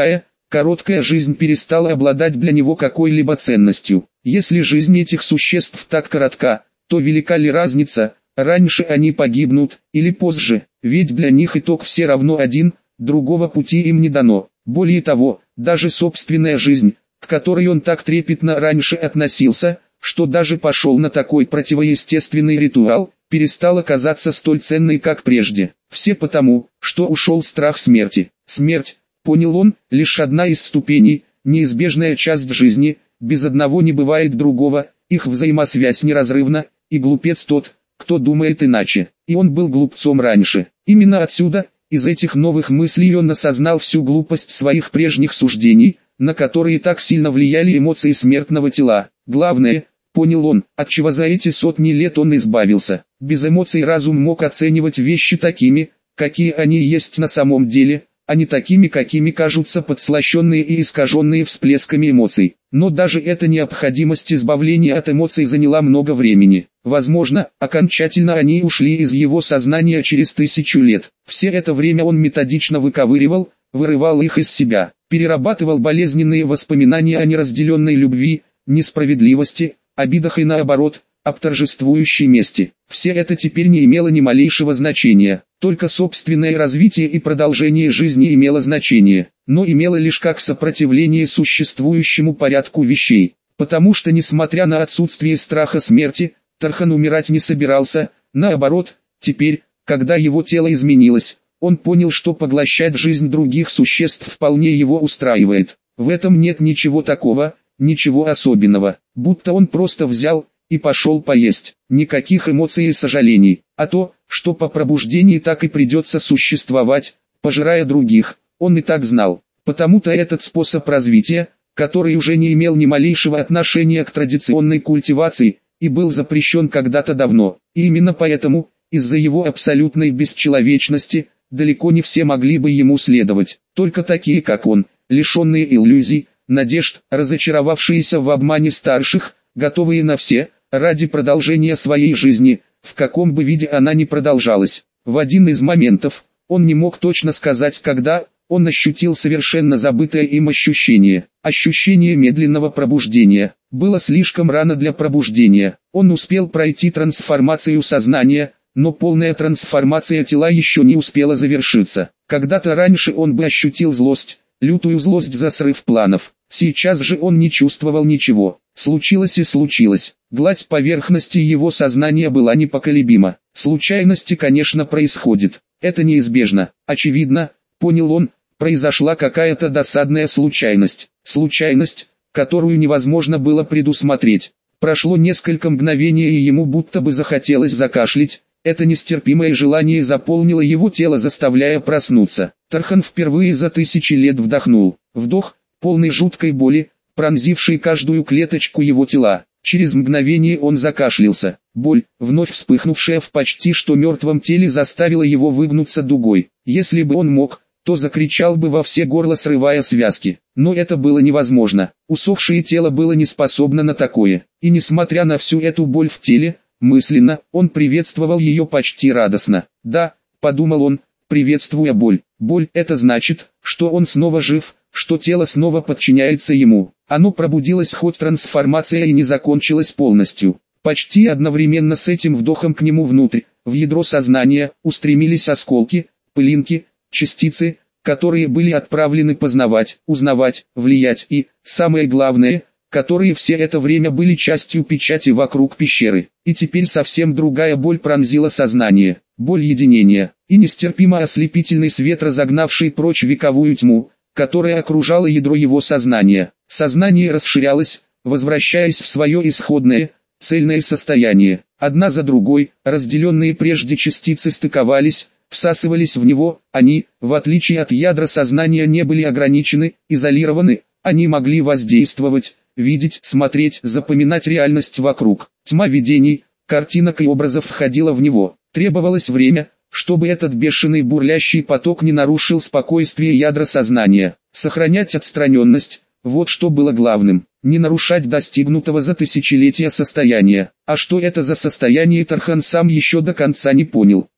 Короткая жизнь перестала обладать для него какой-либо ценностью. Если жизнь этих существ так коротка, то велика ли разница, раньше они погибнут, или позже, ведь для них итог все равно один, другого пути им не дано. Более того, даже собственная жизнь, к которой он так трепетно раньше относился, что даже пошел на такой противоестественный ритуал, перестала казаться столь ценной, как прежде. Все потому, что ушел страх смерти. Смерть, понял он, лишь одна из ступеней, неизбежная часть жизни, без одного не бывает другого, их взаимосвязь неразрывна, и глупец тот, кто думает иначе. И он был глупцом раньше. Именно отсюда, из этих новых мыслей он осознал всю глупость своих прежних суждений, на которые так сильно влияли эмоции смертного тела. Главное, понял он, отчего за эти сотни лет он избавился. Без эмоций разум мог оценивать вещи такими, какие они есть на самом деле, а не такими, какими кажутся подслащенные и искаженные всплесками эмоций. Но даже эта необходимость избавления от эмоций заняла много времени. Возможно, окончательно они ушли из его сознания через тысячу лет. Все это время он методично выковыривал, вырывал их из себя, перерабатывал болезненные воспоминания о неразделенной любви, несправедливости, обидах и наоборот, об торжествующей мести. Все это теперь не имело ни малейшего значения, только собственное развитие и продолжение жизни имело значение, но имело лишь как сопротивление существующему порядку вещей, потому что несмотря на отсутствие страха смерти, Тархан умирать не собирался, наоборот, теперь, когда его тело изменилось, он понял, что поглощать жизнь других существ вполне его устраивает. В этом нет ничего такого, ничего особенного, будто он просто взял и пошел поесть. Никаких эмоций и сожалений, а то, что по пробуждении так и придется существовать, пожирая других, он и так знал. Потому-то этот способ развития, который уже не имел ни малейшего отношения к традиционной культивации, и был запрещен когда-то давно. И именно поэтому, из-за его абсолютной бесчеловечности, далеко не все могли бы ему следовать. Только такие, как он, лишенные иллюзий, надежд, разочаровавшиеся в обмане старших, готовые на все, ради продолжения своей жизни, в каком бы виде она ни продолжалась. В один из моментов, он не мог точно сказать когда, он ощутил совершенно забытое им ощущение. Ощущение медленного пробуждения. Было слишком рано для пробуждения. Он успел пройти трансформацию сознания, но полная трансформация тела еще не успела завершиться. Когда-то раньше он бы ощутил злость, лютую злость за срыв планов. Сейчас же он не чувствовал ничего. Случилось и случилось. Гладь поверхности его сознания была непоколебима. Случайности, конечно, происходят. Это неизбежно. Очевидно, понял он, произошла какая-то досадная случайность. Случайность, которую невозможно было предусмотреть. Прошло несколько мгновений, и ему будто бы захотелось закашлять. Это нестерпимое желание заполнило его тело, заставляя проснуться. Тархан впервые за тысячи лет вдохнул. Вдох, полный жуткой боли, пронзивший каждую клеточку его тела. Через мгновение он закашлялся. Боль, вновь вспыхнувшая в почти что мертвом теле, заставила его выгнуться дугой. Если бы он мог, то закричал бы во все горло, срывая связки. Но это было невозможно. Усохшее тело было не способно на такое. И несмотря на всю эту боль в теле, мысленно, он приветствовал ее почти радостно. Да, подумал он, приветствуя боль. Боль — это значит, что он снова жив, что тело снова подчиняется ему. Оно пробудилось, хоть трансформация и не закончилась полностью. Почти одновременно с этим вдохом к нему внутрь, в ядро сознания, устремились осколки, пылинки, частицы, которые были отправлены познавать, узнавать, влиять и, самое главное, которые все это время были частью печати вокруг пещеры. И теперь совсем другая боль пронзила сознание, боль единения, и нестерпимо ослепительный свет, разогнавший прочь вековую тьму, которая окружала ядро его сознания. Сознание расширялось, возвращаясь в свое исходное, цельное состояние. Одна за другой, разделенные прежде частицы стыковались, всасывались в него. Они, в отличие от ядра сознания, не были ограничены, изолированы, они могли воздействовать, видеть, смотреть, запоминать реальность вокруг. Тьма видений, картинок и образов входила в него. Требовалось время, чтобы этот бешеный бурлящий поток не нарушил спокойствие ядра сознания. Сохранять отстраненность – вот что было главным. Не нарушать достигнутого за тысячелетия состояния. А что это за состояние, Тархан сам еще до конца не понял.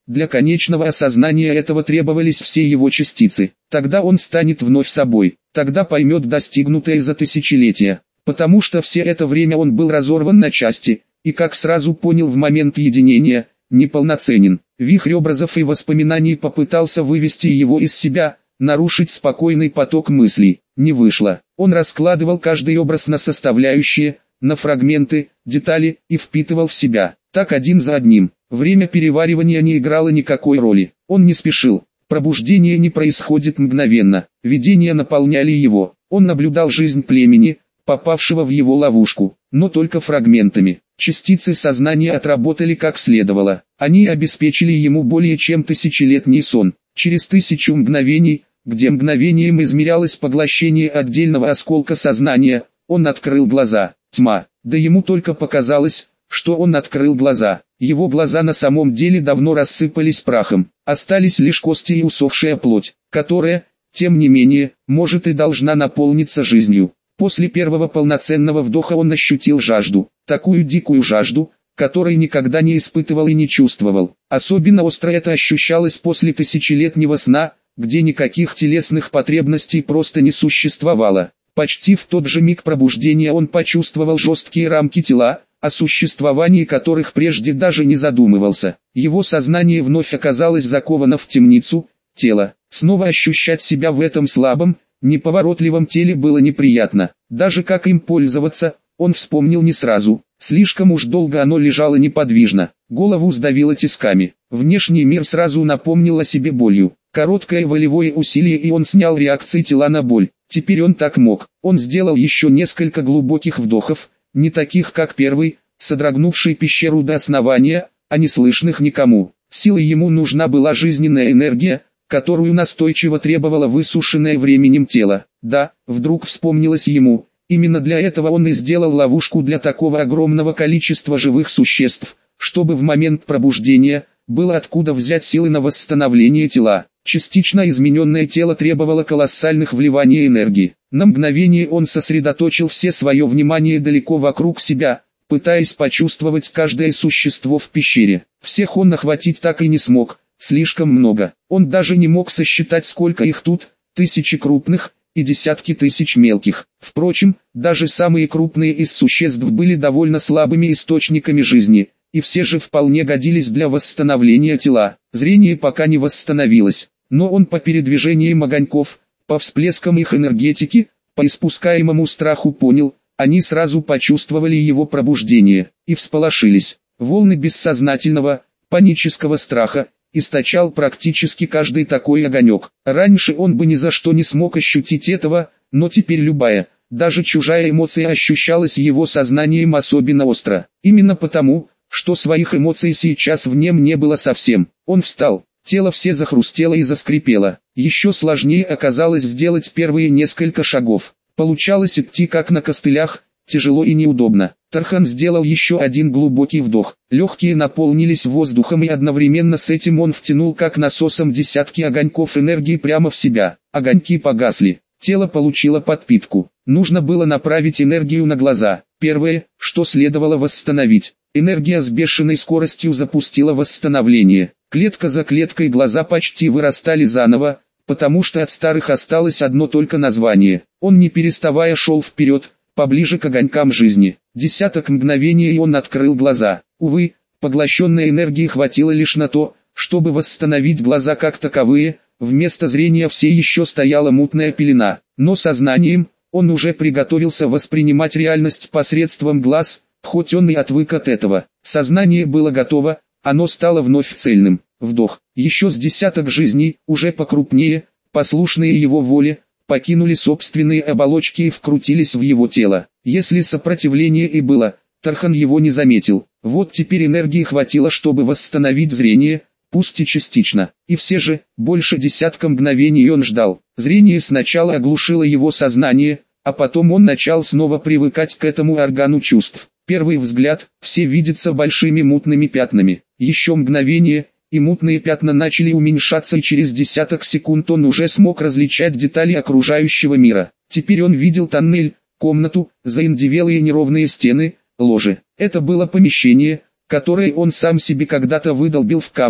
Для конечного осознания этого требовались все его частицы. Тогда он станет вновь собой, тогда поймет достигнутое за тысячелетия. Потому что все это время он был разорван на части, и как сразу понял в момент единения, неполноценен. Вихрь образов и воспоминаний попытался вывести его из себя, нарушить спокойный поток мыслей. Не вышло. Он раскладывал каждый образ на составляющие, на фрагменты, детали и впитывал в себя. Так один за одним. Время переваривания не играло никакой роли. Он не спешил. Пробуждение не происходит мгновенно. Видения наполняли его. Он наблюдал жизнь племени, попавшего в его ловушку, но только фрагментами. Частицы сознания отработали как следовало. Они обеспечили ему более чем тысячелетний сон. Через тысячу мгновений, где мгновением измерялось поглощение отдельного осколка сознания, он открыл глаза. Тьма. Да ему только показалось, что он открыл глаза. Его глаза на самом деле давно рассыпались прахом. Остались лишь кости и усохшая плоть, которая, тем не менее, может и должна наполниться жизнью. После первого полноценного вдоха он ощутил жажду. Такую дикую жажду, которой никогда не испытывал и не чувствовал. Особенно остро это ощущалось после тысячелетнего сна, где никаких телесных потребностей просто не существовало. Почти в тот же миг пробуждения он почувствовал жесткие рамки тела, о существовании которых прежде даже не задумывался. Его сознание вновь оказалось заковано в темницу, тело. Снова ощущать себя в этом слабом, неповоротливом теле было неприятно. Даже как им пользоваться, он вспомнил не сразу. Слишком уж долго оно лежало неподвижно. Голову сдавило тисками. Внешний мир сразу напомнил о себе болью. Короткое волевое усилие, и он снял реакции тела на боль. Теперь он так мог. Он сделал еще несколько глубоких вдохов, не таких как первый, содрогнувший пещеру до основания, а не слышных никому. Силой ему нужна была жизненная энергия, которую настойчиво требовало высушенное временем тело. Да, вдруг вспомнилось ему, именно для этого он и сделал ловушку для такого огромного количества живых существ, чтобы в момент пробуждения было откуда взять силы на восстановление тела. Частично измененное тело требовало колоссальных вливаний энергии. На мгновение он сосредоточил все свое внимание далеко вокруг себя, пытаясь почувствовать каждое существо в пещере. Всех он охватить так и не смог, слишком много. Он даже не мог сосчитать, сколько их тут, тысячи крупных и десятки тысяч мелких. Впрочем, даже самые крупные из существ были довольно слабыми источниками жизни, и все же вполне годились для восстановления тела. Зрение пока не восстановилось, но он по передвижениям огоньков, по всплескам их энергетики, по испускаемому страху понял, они сразу почувствовали его пробуждение, и всполошились. Волны бессознательного, панического страха источал практически каждый такой огонек. Раньше он бы ни за что не смог ощутить этого, но теперь любая, даже чужая эмоция ощущалась его сознанием особенно остро. Именно потому, что своих эмоций сейчас в нем не было совсем. Он встал, тело все захрустело и заскрипело. Еще сложнее оказалось сделать первые несколько шагов. Получалось идти как на костылях, тяжело и неудобно. Тархан сделал еще один глубокий вдох. Легкие наполнились воздухом, и одновременно с этим он втянул как насосом десятки огоньков энергии прямо в себя. Огоньки погасли. Тело получило подпитку. Нужно было направить энергию на глаза. Первое, что следовало восстановить. Энергия с бешеной скоростью запустила восстановление. Клетка за клеткой глаза почти вырастали заново, потому что от старых осталось одно только название. Он не переставая шел вперед, поближе к огонькам жизни. Десяток мгновений, и он открыл глаза. Увы, поглощенной энергии хватило лишь на то, чтобы восстановить глаза как таковые. Вместо зрения все еще стояла мутная пелена. Но сознанием, он уже приготовился воспринимать реальность посредством глаз, хоть он и отвык от этого. Сознание было готово, оно стало вновь цельным. Вдох. Еще с десяток жизней, уже покрупнее, послушные его воле, покинули собственные оболочки и вкрутились в его тело. Если сопротивление и было, Тархан его не заметил. Вот теперь энергии хватило, чтобы восстановить зрение, пусть и частично. И все же, больше десятка мгновений он ждал. Зрение сначала оглушило его сознание, а потом он начал снова привыкать к этому органу чувств. Первый взгляд, все видятся большими мутными пятнами. Еще мгновение, и мутные пятна начали уменьшаться, и через десяток секунд он уже смог различать детали окружающего мира. Теперь он видел тоннель, комнату, заиндевелые неровные стены, ложе. Это было помещение, которое он сам себе когда-то выдолбил в камне,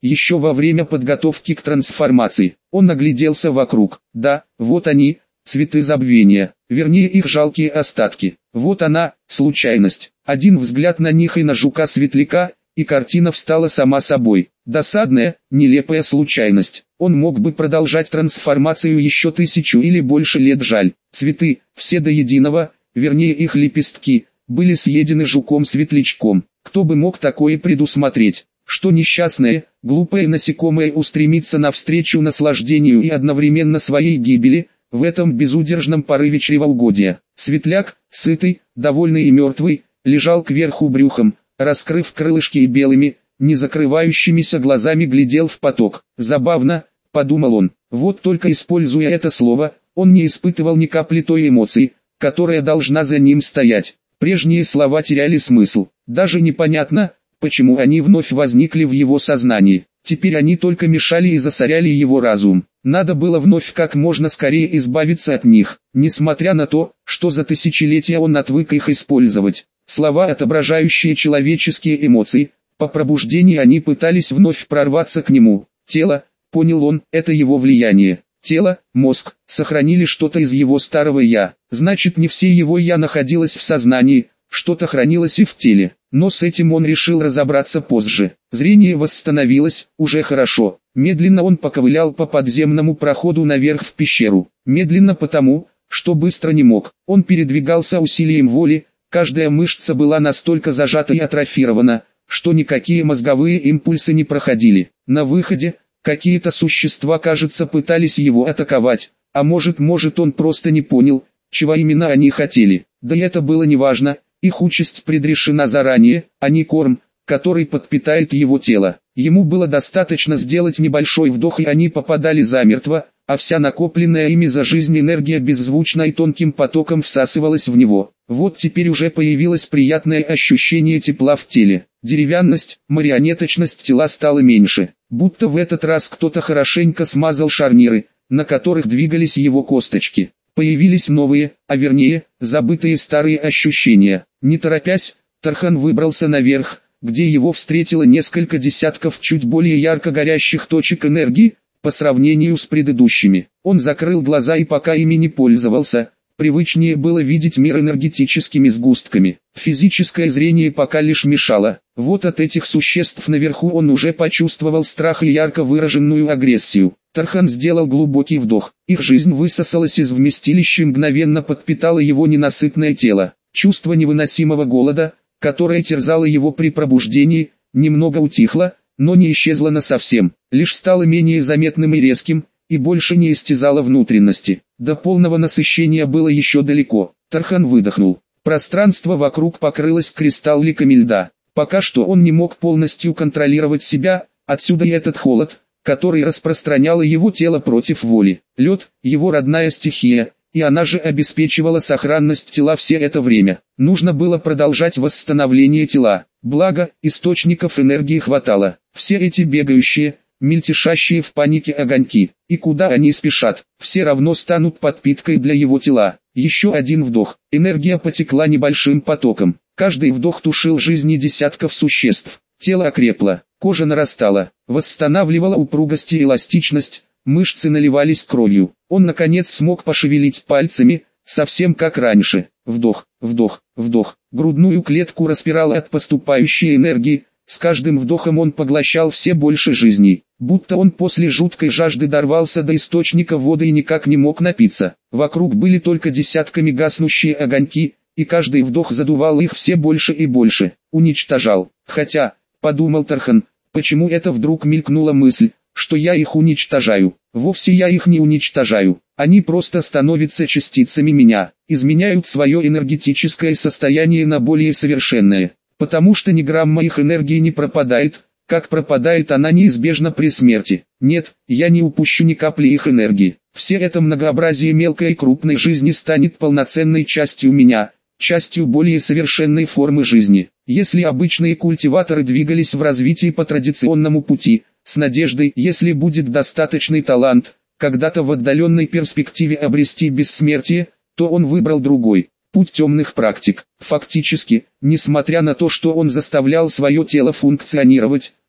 еще во время подготовки к трансформации. Он огляделся вокруг. Да, вот они, цветы забвения, вернее их жалкие остатки. Вот она, случайность. Один взгляд на них и на жука-светляка, и картина встала сама собой. Досадная, нелепая случайность. Он мог бы продолжать трансформацию еще тысячу или больше лет, жаль. Цветы, все до единого, вернее их лепестки, были съедены жуком-светлячком. Кто бы мог такое предусмотреть? Что несчастное, глупое насекомое устремится навстречу наслаждению и одновременно своей гибели, в этом безудержном порыве чревоугодия. Светляк, сытый, довольный и мертвый, лежал кверху брюхом, раскрыв крылышки и белыми, не закрывающимися глазами глядел в поток. Забавно, подумал он, вот только используя это слово, он не испытывал ни капли той эмоции, которая должна за ним стоять. Прежние слова теряли смысл, даже непонятно, почему они вновь возникли в его сознании. Теперь они только мешали и засоряли его разум. Надо было вновь как можно скорее избавиться от них, несмотря на то, что за тысячелетия он отвык их использовать. Слова, отображающие человеческие эмоции, по пробуждении они пытались вновь прорваться к нему. Тело, понял он, это его влияние. Тело, мозг, сохранили что-то из его старого «я». Значит, не все его «я» находилось в сознании, что-то хранилось и в теле. Но с этим он решил разобраться позже. Зрение восстановилось, уже хорошо. Медленно он поковылял по подземному проходу наверх в пещеру. Медленно потому, что быстро не мог. Он передвигался усилием воли, каждая мышца была настолько зажата и атрофирована, что никакие мозговые импульсы не проходили. На выходе, какие-то существа, кажется, пытались его атаковать, а может, может он просто не понял, чего именно они хотели. Да и это было неважно. Их участь предрешена заранее, а не корм, который подпитает его тело. Ему было достаточно сделать небольшой вдох, и они попадали замертво, а вся накопленная ими за жизнь энергия беззвучно и тонким потоком всасывалась в него. Вот теперь уже появилось приятное ощущение тепла в теле. Деревянность, марионеточность тела стала меньше, будто в этот раз кто-то хорошенько смазал шарниры, на которых двигались его косточки. Появились новые, а вернее, забытые старые ощущения. Не торопясь, Тархан выбрался наверх, где его встретило несколько десятков чуть более ярко горящих точек энергии, по сравнению с предыдущими. Он закрыл глаза и пока ими не пользовался, привычнее было видеть мир энергетическими сгустками. Физическое зрение пока лишь мешало. Вот от этих существ наверху он уже почувствовал страх и ярко выраженную агрессию. Тархан сделал глубокий вдох. Их жизнь высосалась из вместилища и мгновенно подпитала его ненасытное тело. Чувство невыносимого голода, которое терзало его при пробуждении, немного утихло, но не исчезло насовсем, лишь стало менее заметным и резким, и больше не истязало внутренности. До полного насыщения было еще далеко. Тархан выдохнул. Пространство вокруг покрылось кристалликами льда. Пока что он не мог полностью контролировать себя, отсюда и этот холод, который распространяло его тело против воли. Лед – его родная стихия, и она же обеспечивала сохранность тела все это время. Нужно было продолжать восстановление тела, благо, источников энергии хватало. Все эти бегающие, мельтешащие в панике огоньки, и куда они спешат, все равно станут подпиткой для его тела. Еще один вдох, энергия потекла небольшим потоком, каждый вдох тушил жизни десятков существ. Тело окрепло, кожа нарастала, восстанавливала упругость и эластичность, мышцы наливались кровью. Он наконец смог пошевелить пальцами, совсем как раньше. Вдох, вдох, вдох. Грудную клетку распирало от поступающей энергии, с каждым вдохом он поглощал все больше жизней. Будто он после жуткой жажды дорвался до источника воды и никак не мог напиться. Вокруг были только десятками гаснущие огоньки, и каждый вдох задувал их все больше и больше, уничтожал. Хотя, подумал Тархан, почему это вдруг мелькнула мысль, что я их уничтожаю. Вовсе я их не уничтожаю, они просто становятся частицами меня, изменяют свое энергетическое состояние на более совершенное, потому что ни грамма их энергии не пропадает, как пропадает она неизбежно при смерти. Нет, я не упущу ни капли их энергии. Все это многообразие мелкой и крупной жизни станет полноценной частью меня, частью более совершенной формы жизни. Если обычные культиваторы двигались в развитии по традиционному пути, с надеждой, если будет достаточный талант, когда-то в отдаленной перспективе обрести бессмертие, то он выбрал другой, путь темных практик. Фактически, несмотря на то, что он заставлял свое тело функционировать,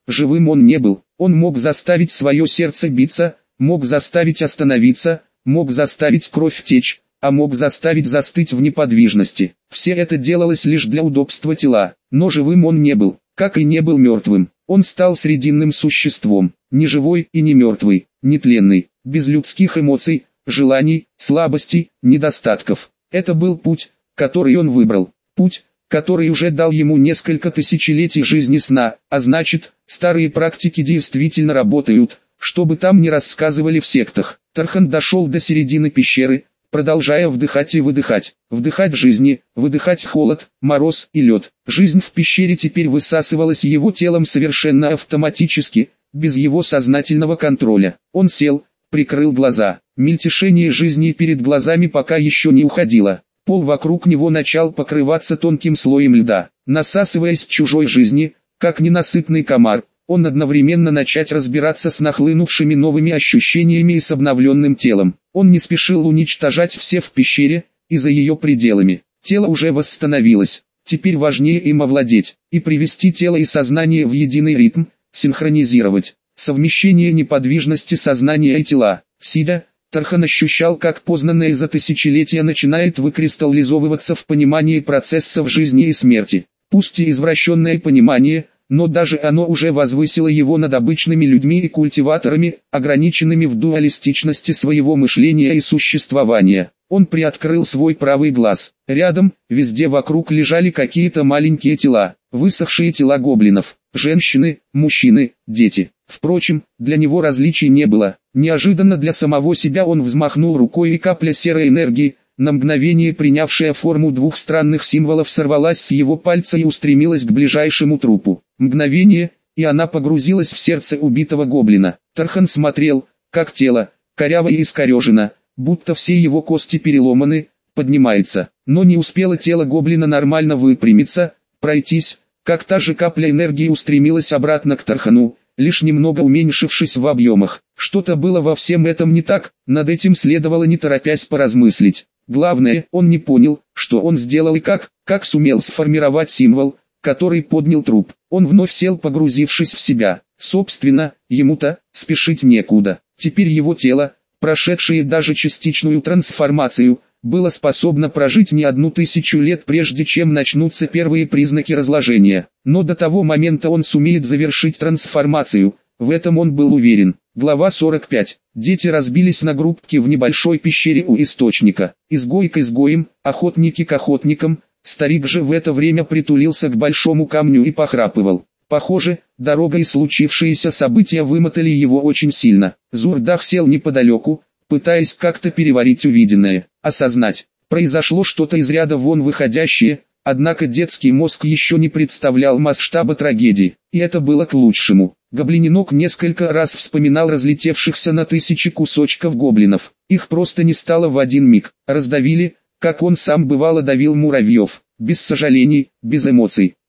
живым он не был. Он мог заставить свое сердце биться, мог заставить остановиться, мог заставить кровь течь, а мог заставить застыть в неподвижности. Все это делалось лишь для удобства тела, но живым он не был, как и не был мертвым. Он стал срединным существом, не живой и не мертвый, нетленный, без людских эмоций, желаний, слабостей, недостатков. Это был путь, который он выбрал, путь, который уже дал ему несколько тысячелетий жизни сна, а значит, старые практики действительно работают, что бы там ни рассказывали в сектах. Тархан дошел до середины пещеры, продолжая вдыхать и выдыхать, вдыхать жизни, выдыхать холод, мороз и лед. Жизнь в пещере теперь высасывалась его телом совершенно автоматически, без его сознательного контроля. Он сел, прикрыл глаза, мельтешение жизни перед глазами пока еще не уходило. Пол вокруг него начал покрываться тонким слоем льда, насасываясь в чужой жизни, как ненасытный комар. Он одновременно начать разбираться с нахлынувшими новыми ощущениями и с обновленным телом. Он не спешил уничтожать все в пещере, и за ее пределами. Тело уже восстановилось, теперь важнее им овладеть, и привести тело и сознание в единый ритм, синхронизировать. Совмещение неподвижности сознания и тела. Сидя, Тархан ощущал, как познанное за тысячелетия начинает выкристаллизовываться в понимании процессов жизни и смерти. Пусть и извращенное понимание, но даже оно уже возвысило его над обычными людьми и культиваторами, ограниченными в дуалистичности своего мышления и существования. Он приоткрыл свой правый глаз. Рядом, везде вокруг лежали какие-то маленькие тела, высохшие тела гоблинов, женщины, мужчины, дети. Впрочем, для него различий не было. Неожиданно для самого себя он взмахнул рукой, и капля серой энергии, на мгновение принявшая форму двух странных символов, сорвалась с его пальца и устремилась к ближайшему трупу. Мгновение, и она погрузилась в сердце убитого гоблина. Тархан смотрел, как тело, коряво и искорежено, будто все его кости переломаны, поднимается. Но не успело тело гоблина нормально выпрямиться, пройтись, как та же капля энергии устремилась обратно к Тархану, лишь немного уменьшившись в объемах. Что-то было во всем этом не так, над этим следовало не торопясь поразмыслить. Главное, он не понял, что он сделал и как, как сумел сформировать символ, который поднял труп. Он вновь сел, погрузившись в себя. Собственно, ему-то спешить некуда. Теперь его тело, прошедшее даже частичную трансформацию, было способно прожить не одну тысячу лет, прежде чем начнутся первые признаки разложения. Но до того момента он сумеет завершить трансформацию, в этом он был уверен. Глава сорок пять. Дети разбились на группки в небольшой пещере у источника. Изгой к изгоям, охотники к охотникам. Старик же в это время притулился к большому камню и похрапывал. Похоже, дорога и случившиеся события вымотали его очень сильно. Зурдах сел неподалеку, пытаясь как-то переварить увиденное, осознать. Произошло что-то из ряда вон выходящее, однако детский мозг еще не представлял масштаба трагедии, и это было к лучшему. Гоблиненок несколько раз вспоминал разлетевшихся на тысячи кусочков гоблинов. Их просто не стало в один миг, раздавили, как он сам бывало давил муравьев, без сожалений, без эмоций.